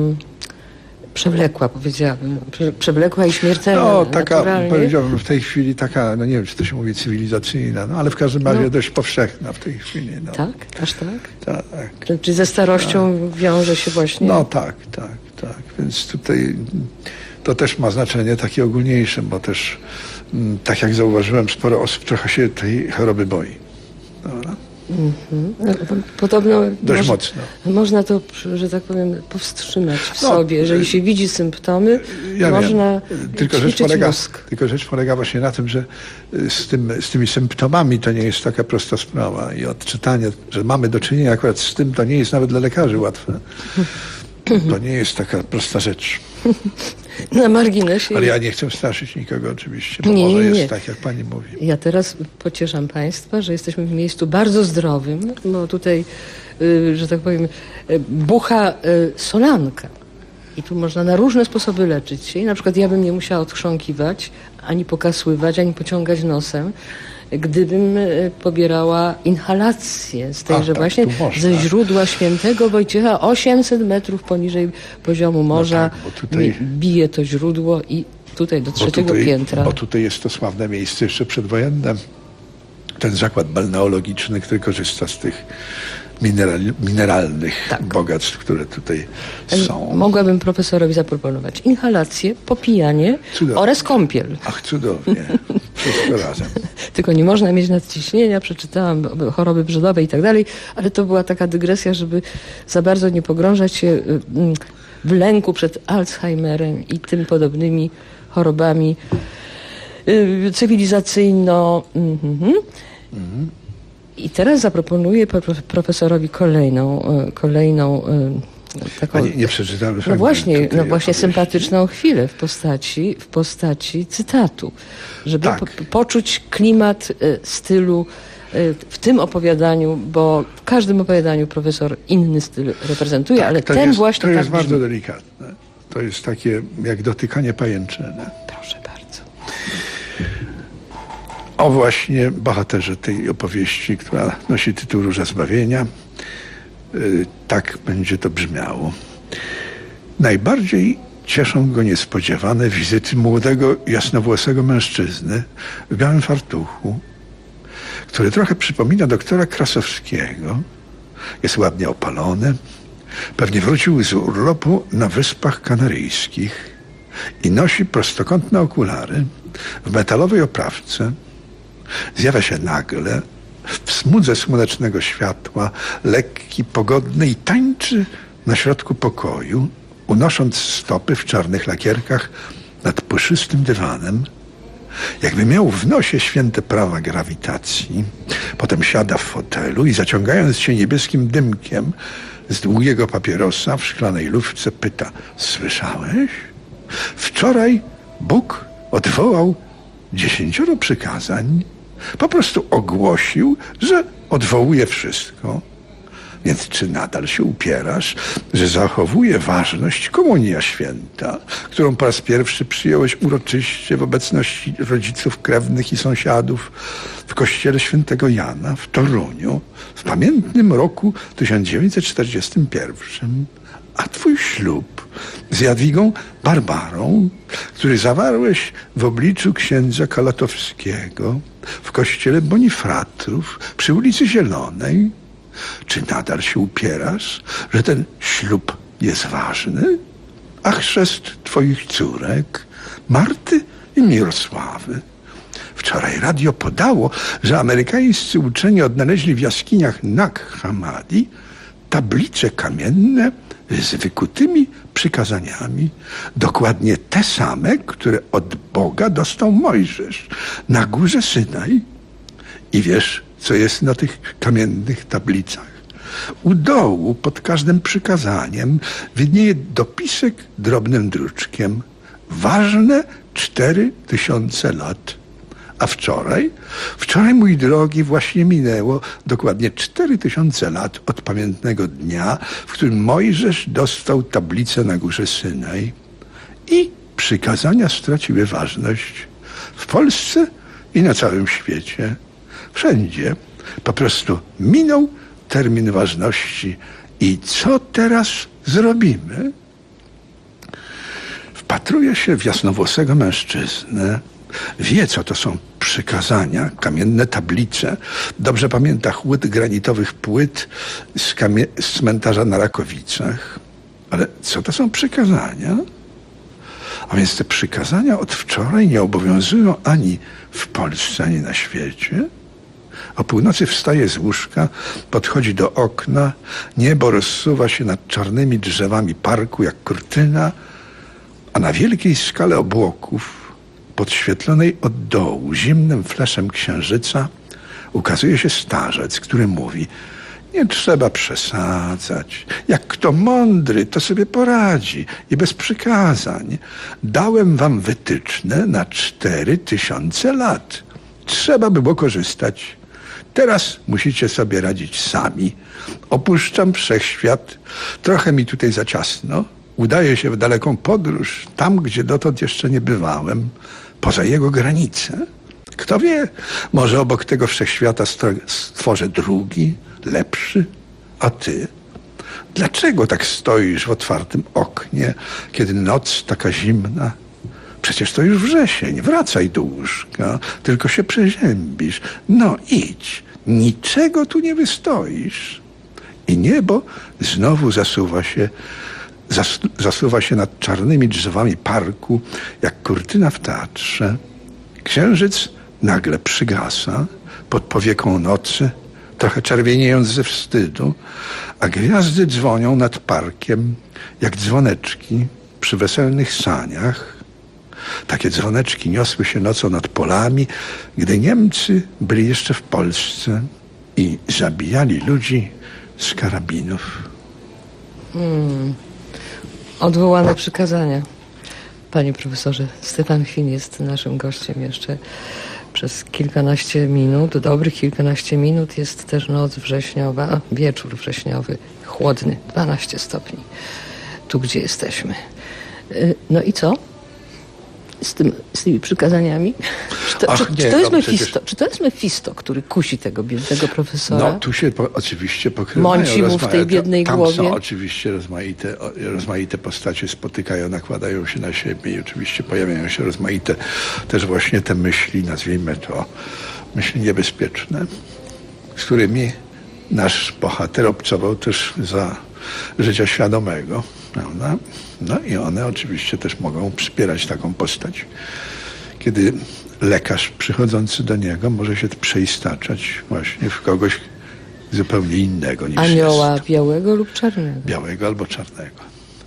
przewlekła, powiedziałabym. Przewlekła i śmiertelna. Taka, powiedziałbym w tej chwili taka, nie wiem, czy to się mówi cywilizacyjna, ale w każdym razie dość powszechna w tej chwili. Tak? Aż tak? Tak. Czy ze starością wiąże się właśnie... Tak. Więc tutaj to też ma znaczenie takie ogólniejsze, bo też, tak jak zauważyłem, sporo osób trochę się tej choroby boi. Dobra? Podobno dość mocno. Można to, że tak powiem, powstrzymać w sobie. Jeżeli się widzi symptomy, można ćwiczyć mózg. Tylko rzecz polega właśnie na tym, że z tymi symptomami to nie jest taka prosta sprawa i odczytanie, że mamy do czynienia akurat z tym, to nie jest nawet dla lekarzy łatwe. To nie jest taka prosta rzecz. na marginesie. Ale ja nie chcę straszyć nikogo oczywiście, bo może jest tak, jak pani mówi. Ja teraz pocieszam państwa, że jesteśmy w miejscu bardzo zdrowym, bo tutaj, że tak powiem, bucha solanka. I tu można na różne sposoby leczyć się. I na przykład ja bym nie musiała odchrząkiwać, ani pokasływać, ani pociągać nosem, gdybym pobierała inhalację z tejże właśnie ze źródła Świętego Wojciecha 800 metrów poniżej poziomu morza. No tak, tutaj bije to źródło i tutaj do trzeciego piętra. Bo tutaj jest to sławne miejsce jeszcze przedwojenne. Ten zakład balneologiczny, który korzysta z tych mineralnych bogactw, które tutaj są. Mogłabym profesorowi zaproponować inhalację, popijanie oraz kąpiel. Ach, cudownie. Wszystko razem. Tylko nie można mieć nadciśnienia, przeczytałam choroby brzuchowe i tak dalej, ale to była taka dygresja, żeby za bardzo nie pogrążać się w lęku przed Alzheimerem i tym podobnymi chorobami cywilizacyjno... I teraz zaproponuję profesorowi kolejną taką... Nie przeczytamy fragmentu. No właśnie sympatyczną chwilę w postaci cytatu, żeby poczuć klimat stylu w tym opowiadaniu, bo w każdym opowiadaniu profesor inny styl reprezentuje, ale ten właśnie to jest bardzo delikatne. To jest takie jak dotykanie pajęczyny. Proszę bardzo. O właśnie bohaterze tej opowieści, która nosi tytuł Róża Zbawienia. Tak będzie to brzmiało. Najbardziej cieszą go niespodziewane wizyty młodego, jasnowłosego mężczyzny w białym fartuchu, który trochę przypomina doktora Krasowskiego. Jest ładnie opalony. Pewnie wrócił z urlopu na Wyspach Kanaryjskich i nosi prostokątne okulary w metalowej oprawce. Zjawia się nagle, w smudze słonecznego światła, lekki, pogodny i tańczy na środku pokoju, unosząc stopy w czarnych lakierkach nad puszystym dywanem. Jakby miał w nosie święte prawa grawitacji. Potem siada w fotelu i zaciągając się niebieskim dymkiem z długiego papierosa w szklanej lufce pyta: słyszałeś? Wczoraj Bóg odwołał 10 przykazań. Po prostu ogłosił, że odwołuje wszystko. Więc czy nadal się upierasz, że zachowuje ważność Komunia Święta, którą po raz pierwszy przyjąłeś uroczyście w obecności rodziców, krewnych i sąsiadów w kościele świętego Jana w Toruniu w pamiętnym roku 1941, a twój ślub z Jadwigą Barbarą, który zawarłeś w obliczu księdza Kalatowskiego w kościele Bonifratrów przy ulicy Zielonej, czy nadal się upierasz, że ten ślub jest ważny? A chrzest twoich córek, Marty i Mirosławy. Wczoraj radio podało, że amerykańscy uczeni odnaleźli w jaskiniach Nag Hammadi tablice kamienne z wykutymi przykazaniami. Dokładnie te same, które od Boga dostał Mojżesz na górze Synaj. I wiesz, co jest na tych kamiennych tablicach? U dołu, pod każdym przykazaniem, widnieje dopisek drobnym druczkiem. Ważne 4000 lat. A wczoraj, mój drogi, właśnie minęło dokładnie 4000 lat od pamiętnego dnia, w którym Mojżesz dostał tablicę na górze Synaj. I przykazania straciły ważność. W Polsce i na całym świecie. Wszędzie po prostu minął termin ważności. I co teraz zrobimy? Wpatruje się w jasnowłosego mężczyznę. Wie, co to są przykazania, kamienne tablice. Dobrze pamięta chłód granitowych płyt z cmentarza na Rakowicach. Ale co to są przykazania? A więc te przykazania od wczoraj nie obowiązują ani w Polsce, ani na świecie. O północy wstaje z łóżka, podchodzi do okna, niebo rozsuwa się nad czarnymi drzewami parku jak kurtyna, a na wielkiej skale obłoków, podświetlonej od dołu zimnym fleszem księżyca, ukazuje się starzec, który mówi: Nie trzeba przesadzać. Jak kto mądry, to sobie poradzi i bez przykazań. Dałem wam wytyczne na 4000 lat. Trzeba było korzystać. Teraz musicie sobie radzić sami. Opuszczam wszechświat. Trochę mi tutaj za ciasno. Udaję się w daleką podróż, tam, gdzie dotąd jeszcze nie bywałem, poza jego granice. Kto wie, może obok tego wszechświata stworzę drugi, lepszy. A ty? Dlaczego tak stoisz w otwartym oknie, kiedy noc taka zimna? Przecież to już wrzesień. Wracaj do łóżka, tylko się przeziębisz. No idź, niczego tu nie wystoisz. I niebo znowu zasuwa się nad czarnymi drzewami parku, jak kurtyna w teatrze. Księżyc nagle przygasa pod powieką nocy, trochę czerwieniejąc ze wstydu, a gwiazdy dzwonią nad parkiem, jak dzwoneczki przy weselnych saniach. Takie dzwoneczki niosły się nocą nad polami, gdy Niemcy byli jeszcze w Polsce i zabijali ludzi z karabinów. Odwołane przykazania. Panie profesorze, Stefan Chwin jest naszym gościem jeszcze przez kilkanaście minut, dobrych kilkanaście minut. Jest też noc wrześniowa, wieczór wrześniowy, chłodny, 12 stopni. Tu, gdzie jesteśmy. No i co? Z tymi przykazaniami? Czy to jest Mefisto, który kusi tego biednego profesora? No, tu się oczywiście pokrywają. Mąci mu w tej biednej głowie. Tam są oczywiście rozmaite postacie, spotykają, nakładają się na siebie i oczywiście pojawiają się rozmaite też właśnie te myśli, nazwijmy to, myśli niebezpieczne, z którymi nasz bohater obcował też za życia świadomego, prawda? No i one oczywiście też mogą wspierać taką postać. Kiedy lekarz przychodzący do niego może się przeistaczać właśnie w kogoś zupełnie innego niż anioła jest. Białego lub czarnego. Białego albo czarnego.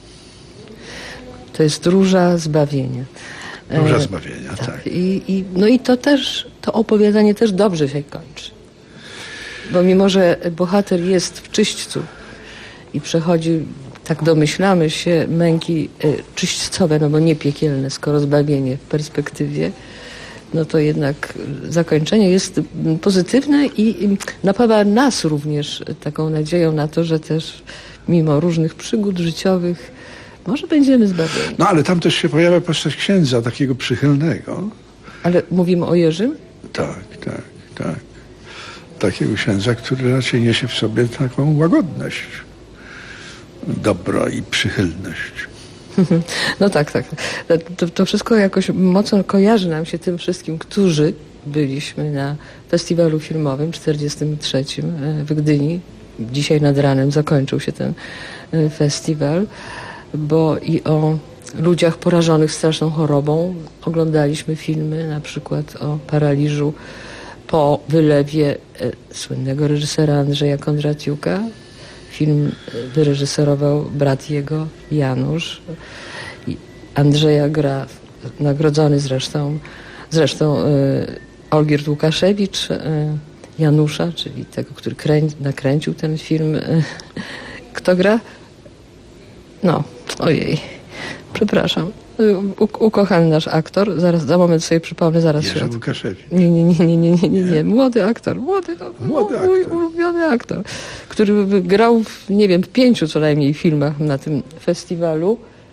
To jest róża zbawienia. Róża zbawienia, tak. No i to opowiadanie też dobrze się kończy. Bo mimo, że bohater jest w czyśćcu i przechodzi, tak domyślamy się, męki czyśćcowe, no bo nie piekielne, skoro zbawienie w perspektywie, no to jednak zakończenie jest pozytywne i napawa nas również taką nadzieją na to, że też mimo różnych przygód życiowych może będziemy zbawieni. No ale tam też się pojawia postać księdza, takiego przychylnego. Ale mówimy o Jerzym? Tak. Takiego księdza, który raczej niesie w sobie taką łagodność, dobro i przychylność. No tak. To wszystko jakoś mocno kojarzy nam się tym wszystkim, którzy byliśmy na festiwalu filmowym 43 w Gdyni. Dzisiaj nad ranem zakończył się ten festiwal, bo i o ludziach porażonych straszną chorobą oglądaliśmy filmy, na przykład o paraliżu po wylewie słynnego reżysera Andrzeja Kondratiuka. Film wyreżyserował brat jego, Janusz. I Andrzeja gra nagrodzony zresztą Olgierd Łukaszewicz, Janusza, czyli tego, który nakręcił ten film. Kto gra? No, ojej, przepraszam. Ukochany nasz aktor, za moment sobie przypomnę, zaraz Jerzy Łukaszewicz. Nie. Młody aktor. Mój ulubiony aktor, który grał w, nie wiem, w 5 co najmniej filmach na tym festiwalu.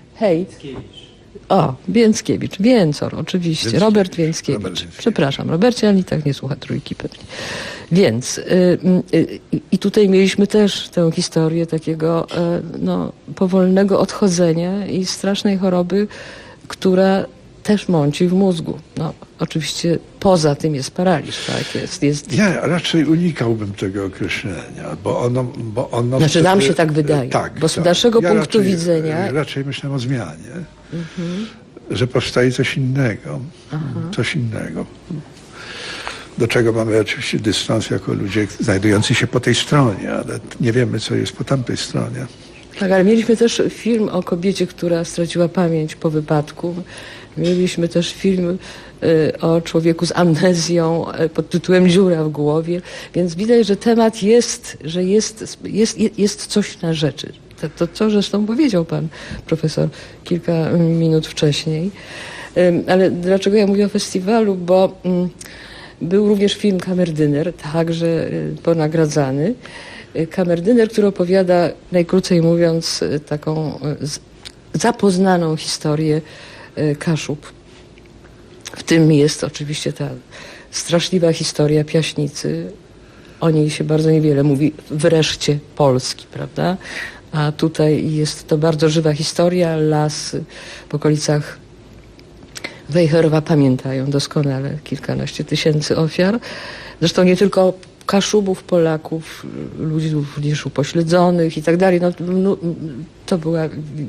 Więckiewicz. Więcor, oczywiście. Robert Więckiewicz. Przepraszam, Robercie, ale i tak nie słucha trójki pewnie. Więc i tutaj mieliśmy też tę historię takiego powolnego odchodzenia i strasznej choroby, która też mąci w mózgu. No, oczywiście poza tym jest paraliż, tak? Jest... Ja raczej unikałbym tego określenia, bo ono znaczy nam się tak wydaje, bo z naszego punktu widzenia... Raczej myślę o zmianie, że powstaje coś innego. Coś innego. Do czego mamy oczywiście dystans jako ludzie znajdujący się po tej stronie, ale nie wiemy, co jest po tamtej stronie. Tak, ale mieliśmy też film o kobiecie, która straciła pamięć po wypadku. Mieliśmy też film o człowieku z amnezją pod tytułem Dziura w głowie, więc widać, że temat jest, że jest coś na rzeczy. To co zresztą powiedział pan profesor kilka minut wcześniej. Ale dlaczego ja mówię o festiwalu? Bo był również film Kamerdyner, także ponagradzany. Kamerdyner, który opowiada, najkrócej mówiąc, taką zapoznaną historię Kaszub. W tym jest oczywiście ta straszliwa historia Piaśnicy. O niej się bardzo niewiele mówi. Wreszcie Polski, prawda? A tutaj jest to bardzo żywa historia. Lasy w okolicach Wejherowa pamiętają doskonale kilkanaście tysięcy ofiar. Zresztą nie tylko Kaszubów, Polaków, ludzi również upośledzonych i tak dalej. To była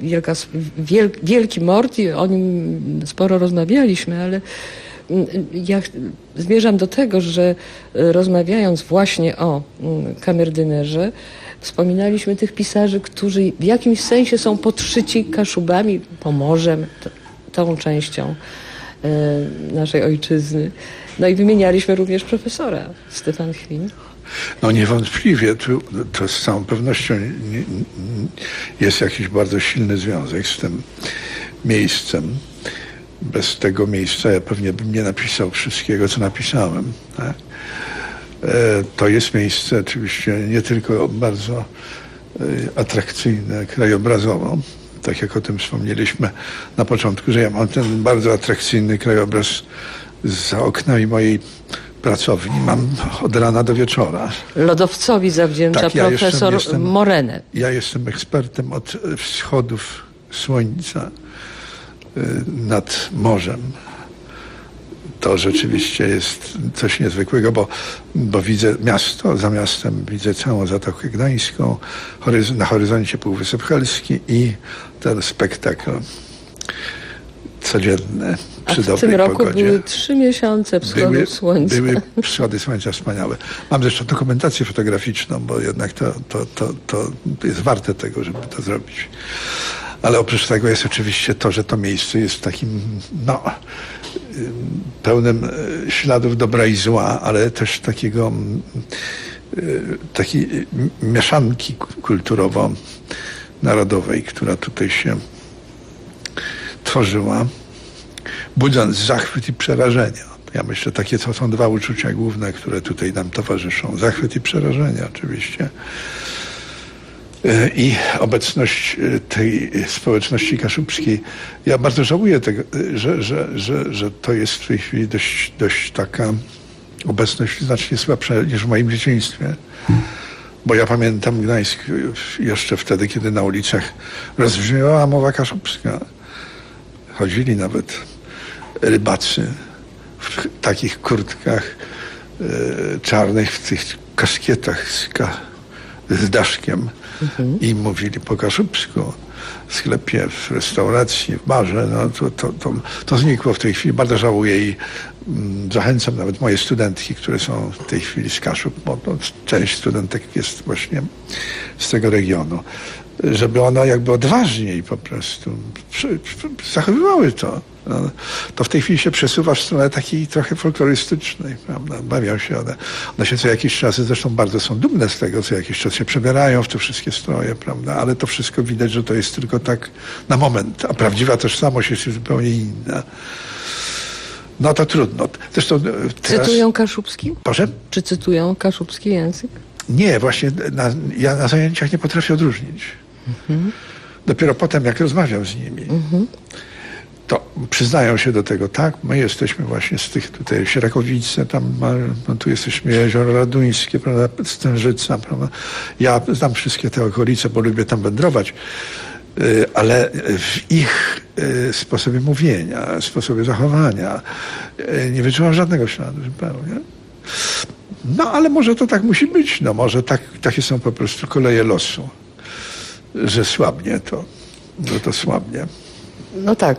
wielki mord i o nim sporo rozmawialiśmy, ale ja zmierzam do tego, że rozmawiając właśnie o Kamerdynerze, wspominaliśmy tych pisarzy, którzy w jakimś sensie są podszyci Kaszubami, Pomorzem, tą częścią naszej ojczyzny. No i wymienialiśmy również profesora Stefan Chwin. No niewątpliwie, to z całą pewnością jest jakiś bardzo silny związek z tym miejscem. Bez tego miejsca ja pewnie bym nie napisał wszystkiego, co napisałem. Tak? To jest miejsce oczywiście nie tylko bardzo atrakcyjne krajobrazowo, tak jak o tym wspomnieliśmy na początku, że ja mam ten bardzo atrakcyjny krajobraz za oknami mojej pracowni. Mam od rana do wieczora. Lodowcowi zawdzięcza profesor Morenę. Ja jestem ekspertem od wschodów słońca nad morzem. To rzeczywiście jest coś niezwykłego, bo widzę miasto, za miastem widzę całą Zatokę Gdańską, na horyzoncie Półwysep Helski i ten spektakl codzienny przy dobrej pogodzie. W tym roku były 3 miesiące wschodów słońca. Były wschody słońca wspaniałe. Mam zresztą dokumentację fotograficzną, bo jednak to jest warte tego, żeby to zrobić. Ale oprócz tego jest oczywiście to, że to miejsce jest takim, pełnym śladów dobra i zła, ale też takiej mieszanki kulturowo-narodowej, która tutaj się tworzyła, budząc zachwyt i przerażenie. Ja myślę, takie to są dwa uczucia główne, które tutaj nam towarzyszą. Zachwyt i przerażenie oczywiście. I obecność tej społeczności kaszubskiej. Ja bardzo żałuję tego, że to jest w tej chwili dość taka obecność znacznie słabsza niż w moim dzieciństwie. Bo ja pamiętam Gdańsk jeszcze wtedy, kiedy na ulicach rozbrzmiała mowa kaszubska. Chodzili nawet rybacy w takich kurtkach czarnych, w tych kaskietach z daszkiem i mówili po kaszubsku w sklepie, w restauracji, w barze. No, to znikło w tej chwili. Bardzo żałuję i zachęcam nawet moje studentki, które są w tej chwili z Kaszub, bo część studentek jest właśnie z tego regionu, żeby one jakby odważniej po prostu zachowywały to. No, to w tej chwili się przesuwa w stronę takiej trochę folklorystycznej, prawda? Bawią się one się co jakiś czas, zresztą bardzo są dumne z tego, co jakiś czas się przebierają w te wszystkie stroje, prawda? Ale to wszystko widać, że to jest tylko tak na moment, a prawdziwa tożsamość jest zupełnie inna. No to trudno. Zresztą teraz... Cytują kaszubski? Proszę? Czy cytują kaszubski język? Nie, właśnie ja na zajęciach nie potrafię odróżnić. Dopiero potem, jak rozmawiam z nimi, to przyznają się do tego, tak, my jesteśmy właśnie z tych tutaj Sierakowice, tu jesteśmy Jezioro Raduńskie, prawda, Stężyca, prawda. Ja znam wszystkie te okolice, bo lubię tam wędrować, ale w ich sposobie mówienia, sposobie zachowania nie wyczułam żadnego śladu zupełnie. No, ale może to tak musi być, no może takie są po prostu koleje losu, że słabnie to słabnie. No tak.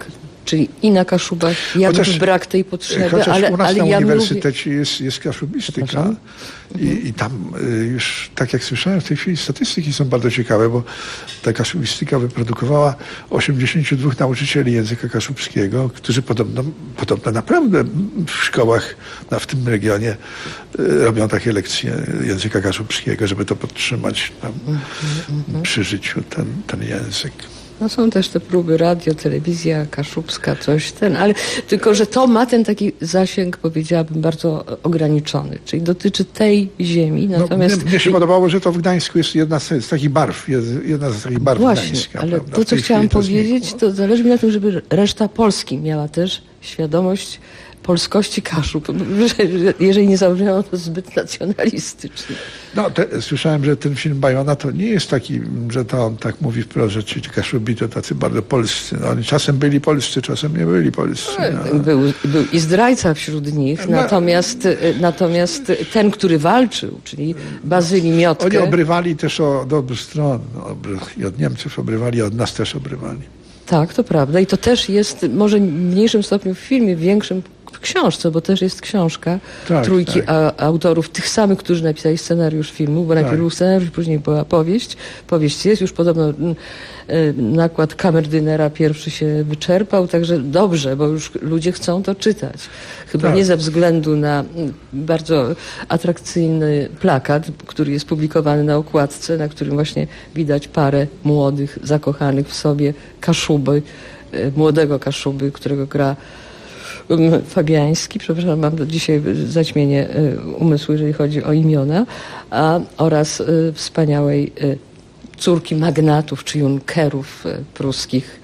Czyli i na Kaszubach, jakby brak tej potrzeby, chociaż ale u nas na ja uniwersytecie jest kaszubistyka i tam już, tak jak słyszałem, w tej chwili statystyki są bardzo ciekawe, bo ta kaszubistyka wyprodukowała 82 nauczycieli języka kaszubskiego, którzy podobno naprawdę w szkołach w tym regionie robią takie lekcje języka kaszubskiego, żeby to podtrzymać tam przy życiu ten język. No są też te próby radio, telewizja kaszubska, ale tylko, że to ma ten taki zasięg, powiedziałabym, bardzo ograniczony, czyli dotyczy tej ziemi, natomiast... Mnie się podobało, że to w Gdańsku jest jedna z takich barw, Właśnie, Gdańska. Ale prawda? to, co chciałam powiedzieć, to zależy mi na tym, żeby reszta Polski miała też świadomość polskości Kaszub, jeżeli nie zabrzmiało to zbyt nacjonalistycznie. Słyszałem, że ten film Bajona to nie jest taki, że to on tak mówi wprost, że ci Kaszubi to tacy bardzo polscy. Oni czasem byli polscy, czasem nie byli polscy. Był i zdrajca wśród nich, natomiast ten, który walczył, czyli Bazyli Miotkę... Oni obrywali też od obu stron. I od Niemców obrywali, od nas też obrywali. Tak, to prawda. I to też jest, może w mniejszym stopniu w filmie, w większym w książce, bo też jest książka trójki autorów, tych samych, którzy napisali scenariusz filmu, bo najpierw był scenariusz, później była powieść. Powieść jest, już podobno nakład Kamerdynera pierwszy się wyczerpał, także dobrze, bo już ludzie chcą to czytać. Chyba nie ze względu na bardzo atrakcyjny plakat, który jest publikowany na okładce, na którym właśnie widać parę młodych, zakochanych w sobie Kaszuby, młodego Kaszuby, którego gra Fabiański, przepraszam, mam dzisiaj zaćmienie umysłu, jeżeli chodzi o imiona, oraz wspaniałej córki magnatów czy junkerów pruskich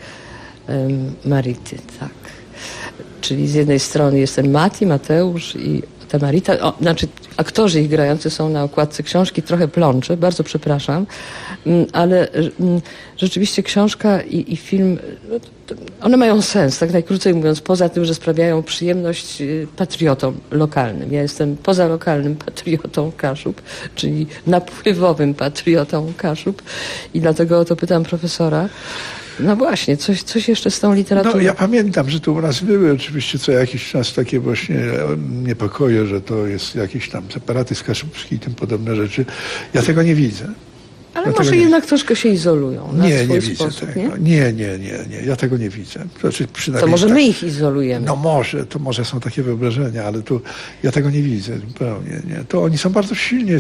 Marity, tak. Czyli z jednej strony jest ten Mateusz i ta Marita, aktorzy ich grający są na okładce książki, trochę plączę, bardzo przepraszam, ale rzeczywiście książka i film, one mają sens, tak najkrócej mówiąc, poza tym, że sprawiają przyjemność patriotom lokalnym. Ja jestem pozalokalnym patriotą Kaszub, czyli napływowym patriotą Kaszub i dlatego o to pytam profesora. No właśnie, coś jeszcze z tą literaturą. Ja pamiętam, że tu u nas były oczywiście co jakiś czas takie właśnie niepokoje, że to jest jakiś tam separatyzm kaszubski i tym podobne rzeczy. Ja tego nie widzę. Ale może jednak troszkę się izolują na swój widzę sposób, tego. Nie. Ja tego nie widzę. To może my ich izolujemy. To może są takie wyobrażenia, ale tu ja tego nie widzę zupełnie. Nie. To oni są bardzo silnie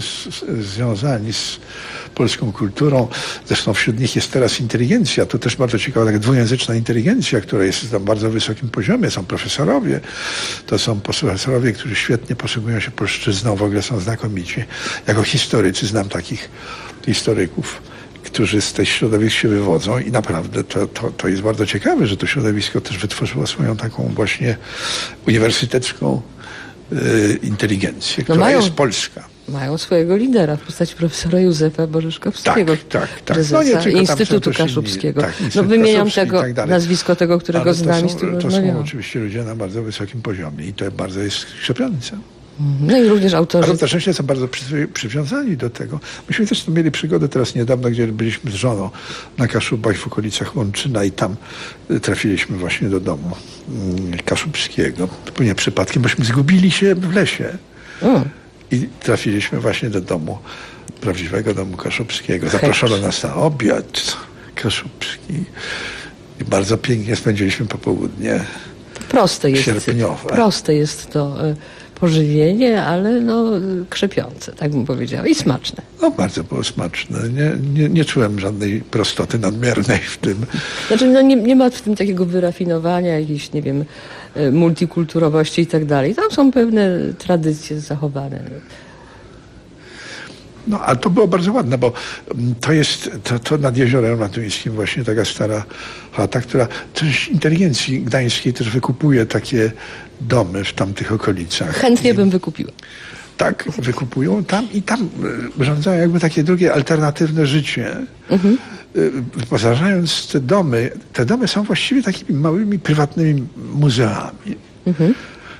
związani z polską kulturą. Zresztą wśród nich jest teraz inteligencja. To też bardzo ciekawa taka dwujęzyczna inteligencja, która jest na bardzo wysokim poziomie. Są profesorowie. To są profesorowie, którzy świetnie posługują się polszczyzną. W ogóle są znakomici. Jako historycy znam takich historyków, którzy z tych środowisk się wywodzą i naprawdę to jest bardzo ciekawe, że to środowisko też wytworzyło swoją taką właśnie uniwersytecką inteligencję, która jest polska. Mają swojego lidera w postaci profesora Józefa Boryszkowskiego, prezesa Instytutu Kaszubskiego. Wymieniam tego nazwisko tego, którego z nami to są oczywiście ludzie na bardzo wysokim poziomie i to bardzo jest krzepiące. No i również autorzy. Ale jednocześnie są bardzo przywiązani do tego. Myśmy też mieli przygodę teraz niedawno, gdzie byliśmy z żoną na Kaszubach w okolicach Łączyna i tam trafiliśmy właśnie do domu kaszubskiego. Nie przypadkiem, bośmy zgubili się w lesie. I trafiliśmy właśnie do domu, prawdziwego domu kaszubskiego. Zaproszono nas na obiad kaszubski i bardzo pięknie spędziliśmy popołudnie sierpniowe. Proste jest to pożywienie, ale krzepiące, tak bym powiedziała, i smaczne. Bardzo było smaczne. Nie czułem żadnej prostoty nadmiernej w tym. Znaczy, nie ma w tym takiego wyrafinowania, jakiejś, nie wiem, multikulturowości i tak dalej. Tam są pewne tradycje zachowane. A to było bardzo ładne, bo to jest to nad Jeziorem Latyńskim właśnie taka stara chata, która też inteligencji gdańskiej też wykupuje takie domy w tamtych okolicach. Chętnie bym wykupiła. Tak, wykupują tam i tam urządzają jakby takie drugie alternatywne życie. Wyposażając te domy są właściwie takimi małymi, prywatnymi muzeami,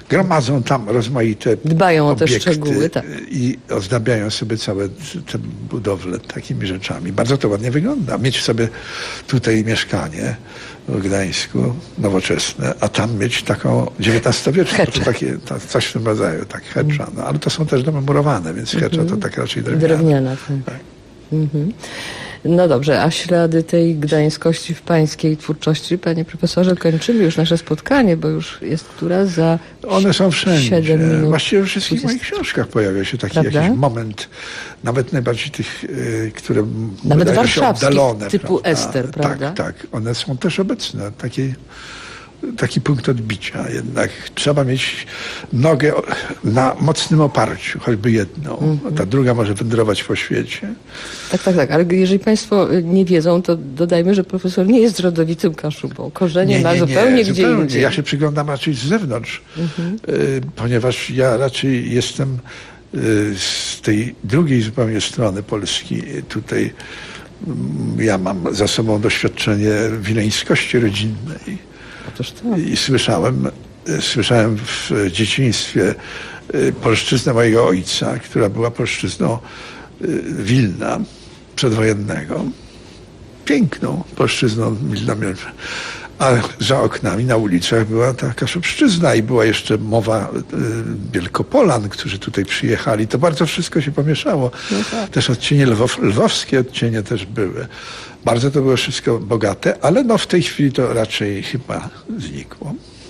gromadzą tam rozmaite Dbają o te obiekty szczegóły, tak. I ozdabiają sobie całe te budowle takimi rzeczami. Bardzo to ładnie wygląda. Mieć sobie tutaj mieszkanie w Gdańsku nowoczesne, a tam mieć taką XIX-wieczną, coś w tym rodzaju, tak hecza. No, ale to są też domy murowane, więc hecza to tak raczej drewniana. Tak. Mhm. No dobrze, a ślady tej gdańskości w pańskiej twórczości, panie profesorze, kończymy już nasze spotkanie, bo już jest która za One są wszędzie. 7 minut. Właściwie we wszystkich moich książkach pojawia się taki jakiś moment, nawet najbardziej tych, które nawet wydają się oddalone. Typu prawda? Ester, prawda? Tak. One są też obecne. Taki punkt odbicia jednak. Trzeba mieć nogę na mocnym oparciu, choćby jedną. Ta druga może wędrować po świecie. Tak. Ale jeżeli państwo nie wiedzą, to dodajmy, że profesor nie jest rodowitym Kaszubą. Korzenie ma zupełnie gdzie indziej. Ja się przyglądam raczej z zewnątrz, ponieważ ja raczej jestem z tej drugiej zupełnie strony Polski. Tutaj ja mam za sobą doświadczenie wileńskości rodzinnej. I słyszałem w dzieciństwie polszczyznę mojego ojca, która była polszczyzną Wilna przedwojennego. Piękną polszczyzną Wilna. A za oknami na ulicach była ta Kaszubszczyzna i była jeszcze mowa Wielkopolan, którzy tutaj przyjechali. To bardzo wszystko się pomieszało. No tak. Też odcienie lwowskie odcienie też były. Bardzo to było wszystko bogate, ale w tej chwili to raczej chyba znikło.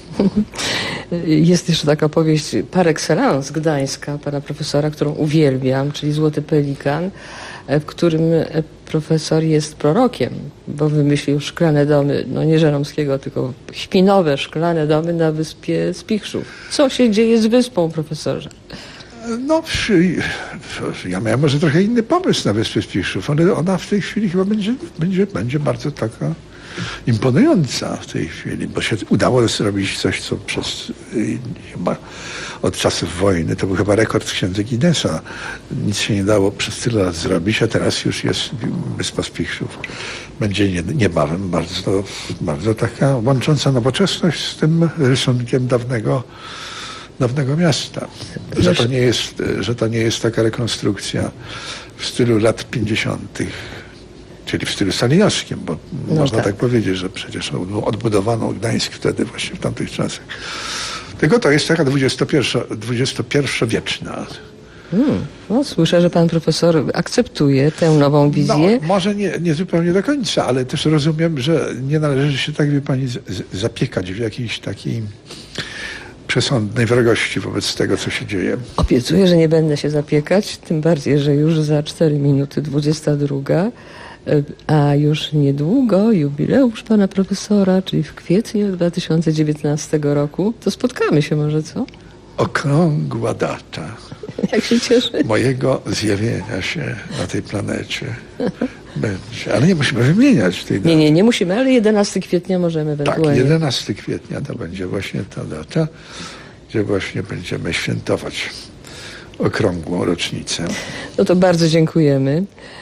Jest jeszcze taka powieść par excellence gdańska pana profesora, którą uwielbiam, czyli Złoty Pelikan, w którym profesor jest prorokiem, bo wymyślił szklane domy, nie Żeromskiego, tylko śpinowe szklane domy na wyspie Spichrzów. Co się dzieje z wyspą, profesorze? Ja miałem może trochę inny pomysł na wyspę Spichrzów, ale ona w tej chwili chyba będzie bardzo taka imponująca w tej chwili, bo się udało zrobić coś, co chyba od czasów wojny, to był chyba rekord w księdze Guinnessa. Nic się nie dało przez tyle lat zrobić, a teraz już jest wyspa Spichrzów. Będzie niebawem bardzo taka łącząca nowoczesność z tym rysunkiem dawnego miasta. Że to nie jest taka rekonstrukcja w stylu lat 50., czyli w stylu stalinowskim, bo można tak powiedzieć, że przecież odbudowano Gdańsk wtedy właśnie w tamtych czasach. Tylko to jest taka XXI-wieczna. Słyszę, że pan profesor akceptuje tę nową wizję. Może nie zupełnie do końca, ale też rozumiem, że nie należy się, tak wie pani, zapiekać w jakiejś takiej przesądnej wrogości wobec tego, co się dzieje. Obiecuję, że nie będę się zapiekać, tym bardziej, że już za 4 minuty 22, a już niedługo jubileusz pana profesora, czyli w kwietniu 2019 roku. To spotkamy się może, co? Okrągła data. Jak się cieszę. Mojego zjawienia się na tej planecie będzie. Ale nie musimy wymieniać tej daty. Nie musimy, ale 11 kwietnia możemy ewentualnie. Tak, 11 kwietnia to będzie właśnie ta data, gdzie właśnie będziemy świętować okrągłą rocznicę. No to bardzo dziękujemy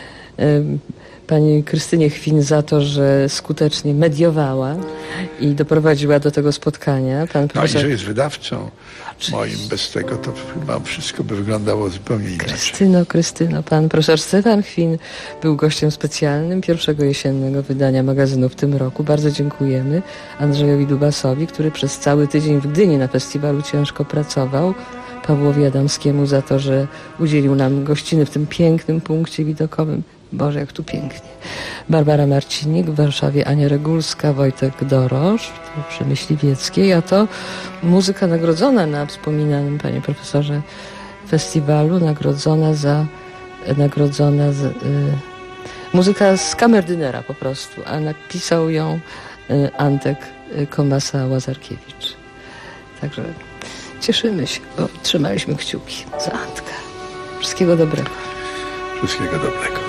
pani Krystynie Chwin za to, że skutecznie mediowała i doprowadziła do tego spotkania. Pan profesor... i że jest wydawcą moim. Bez tego to chyba wszystko by wyglądało zupełnie inaczej. Krystyno, pan profesor Stefan Chwin był gościem specjalnym pierwszego jesiennego wydania magazynu w tym roku. Bardzo dziękujemy Andrzejowi Dubasowi, który przez cały tydzień w Gdyni na festiwalu ciężko pracował. Pawłowi Adamskiemu za to, że udzielił nam gościny w tym pięknym punkcie widokowym. Boże, jak tu pięknie. Barbara Marcinik, w Warszawie Ania Regulska, Wojtek Dorosz przy Myśliwieckiej, a to muzyka nagrodzona na wspominanym, panie profesorze, festiwalu, muzyka z kamerdynera po prostu, a napisał ją Antek Komasa-Łazarkiewicz. Także cieszymy się, bo trzymaliśmy kciuki za Antka. Wszystkiego dobrego. Wszystkiego dobrego.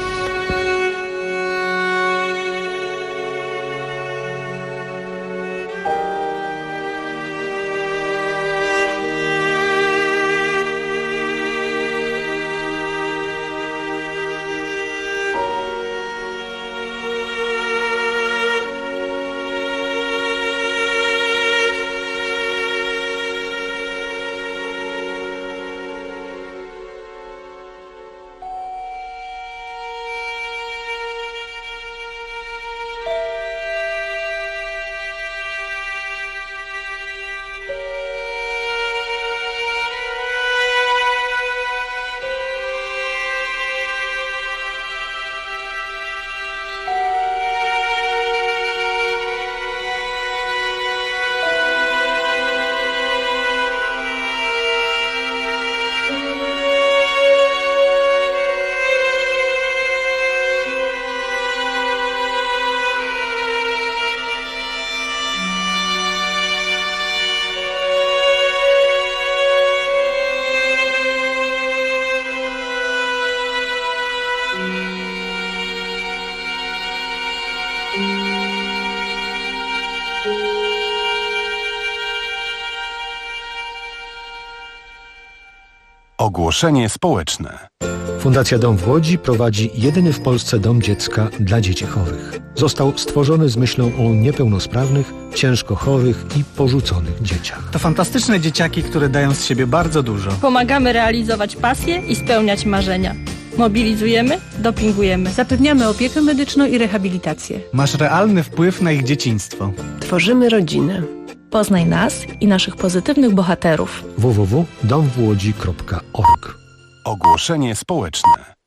Ogłoszenie społeczne. Fundacja Dom w Łodzi prowadzi jedyny w Polsce dom dziecka dla dzieci chorych. Został stworzony z myślą o niepełnosprawnych, ciężko chorych i porzuconych dzieciach. To fantastyczne dzieciaki, które dają z siebie bardzo dużo. Pomagamy realizować pasje i spełniać marzenia. Mobilizujemy, dopingujemy. Zapewniamy opiekę medyczną i rehabilitację. Masz realny wpływ na ich dzieciństwo. Tworzymy rodzinę. Poznaj nas i naszych pozytywnych bohaterów. www.domwłodzi.org. Ogłoszenie społeczne.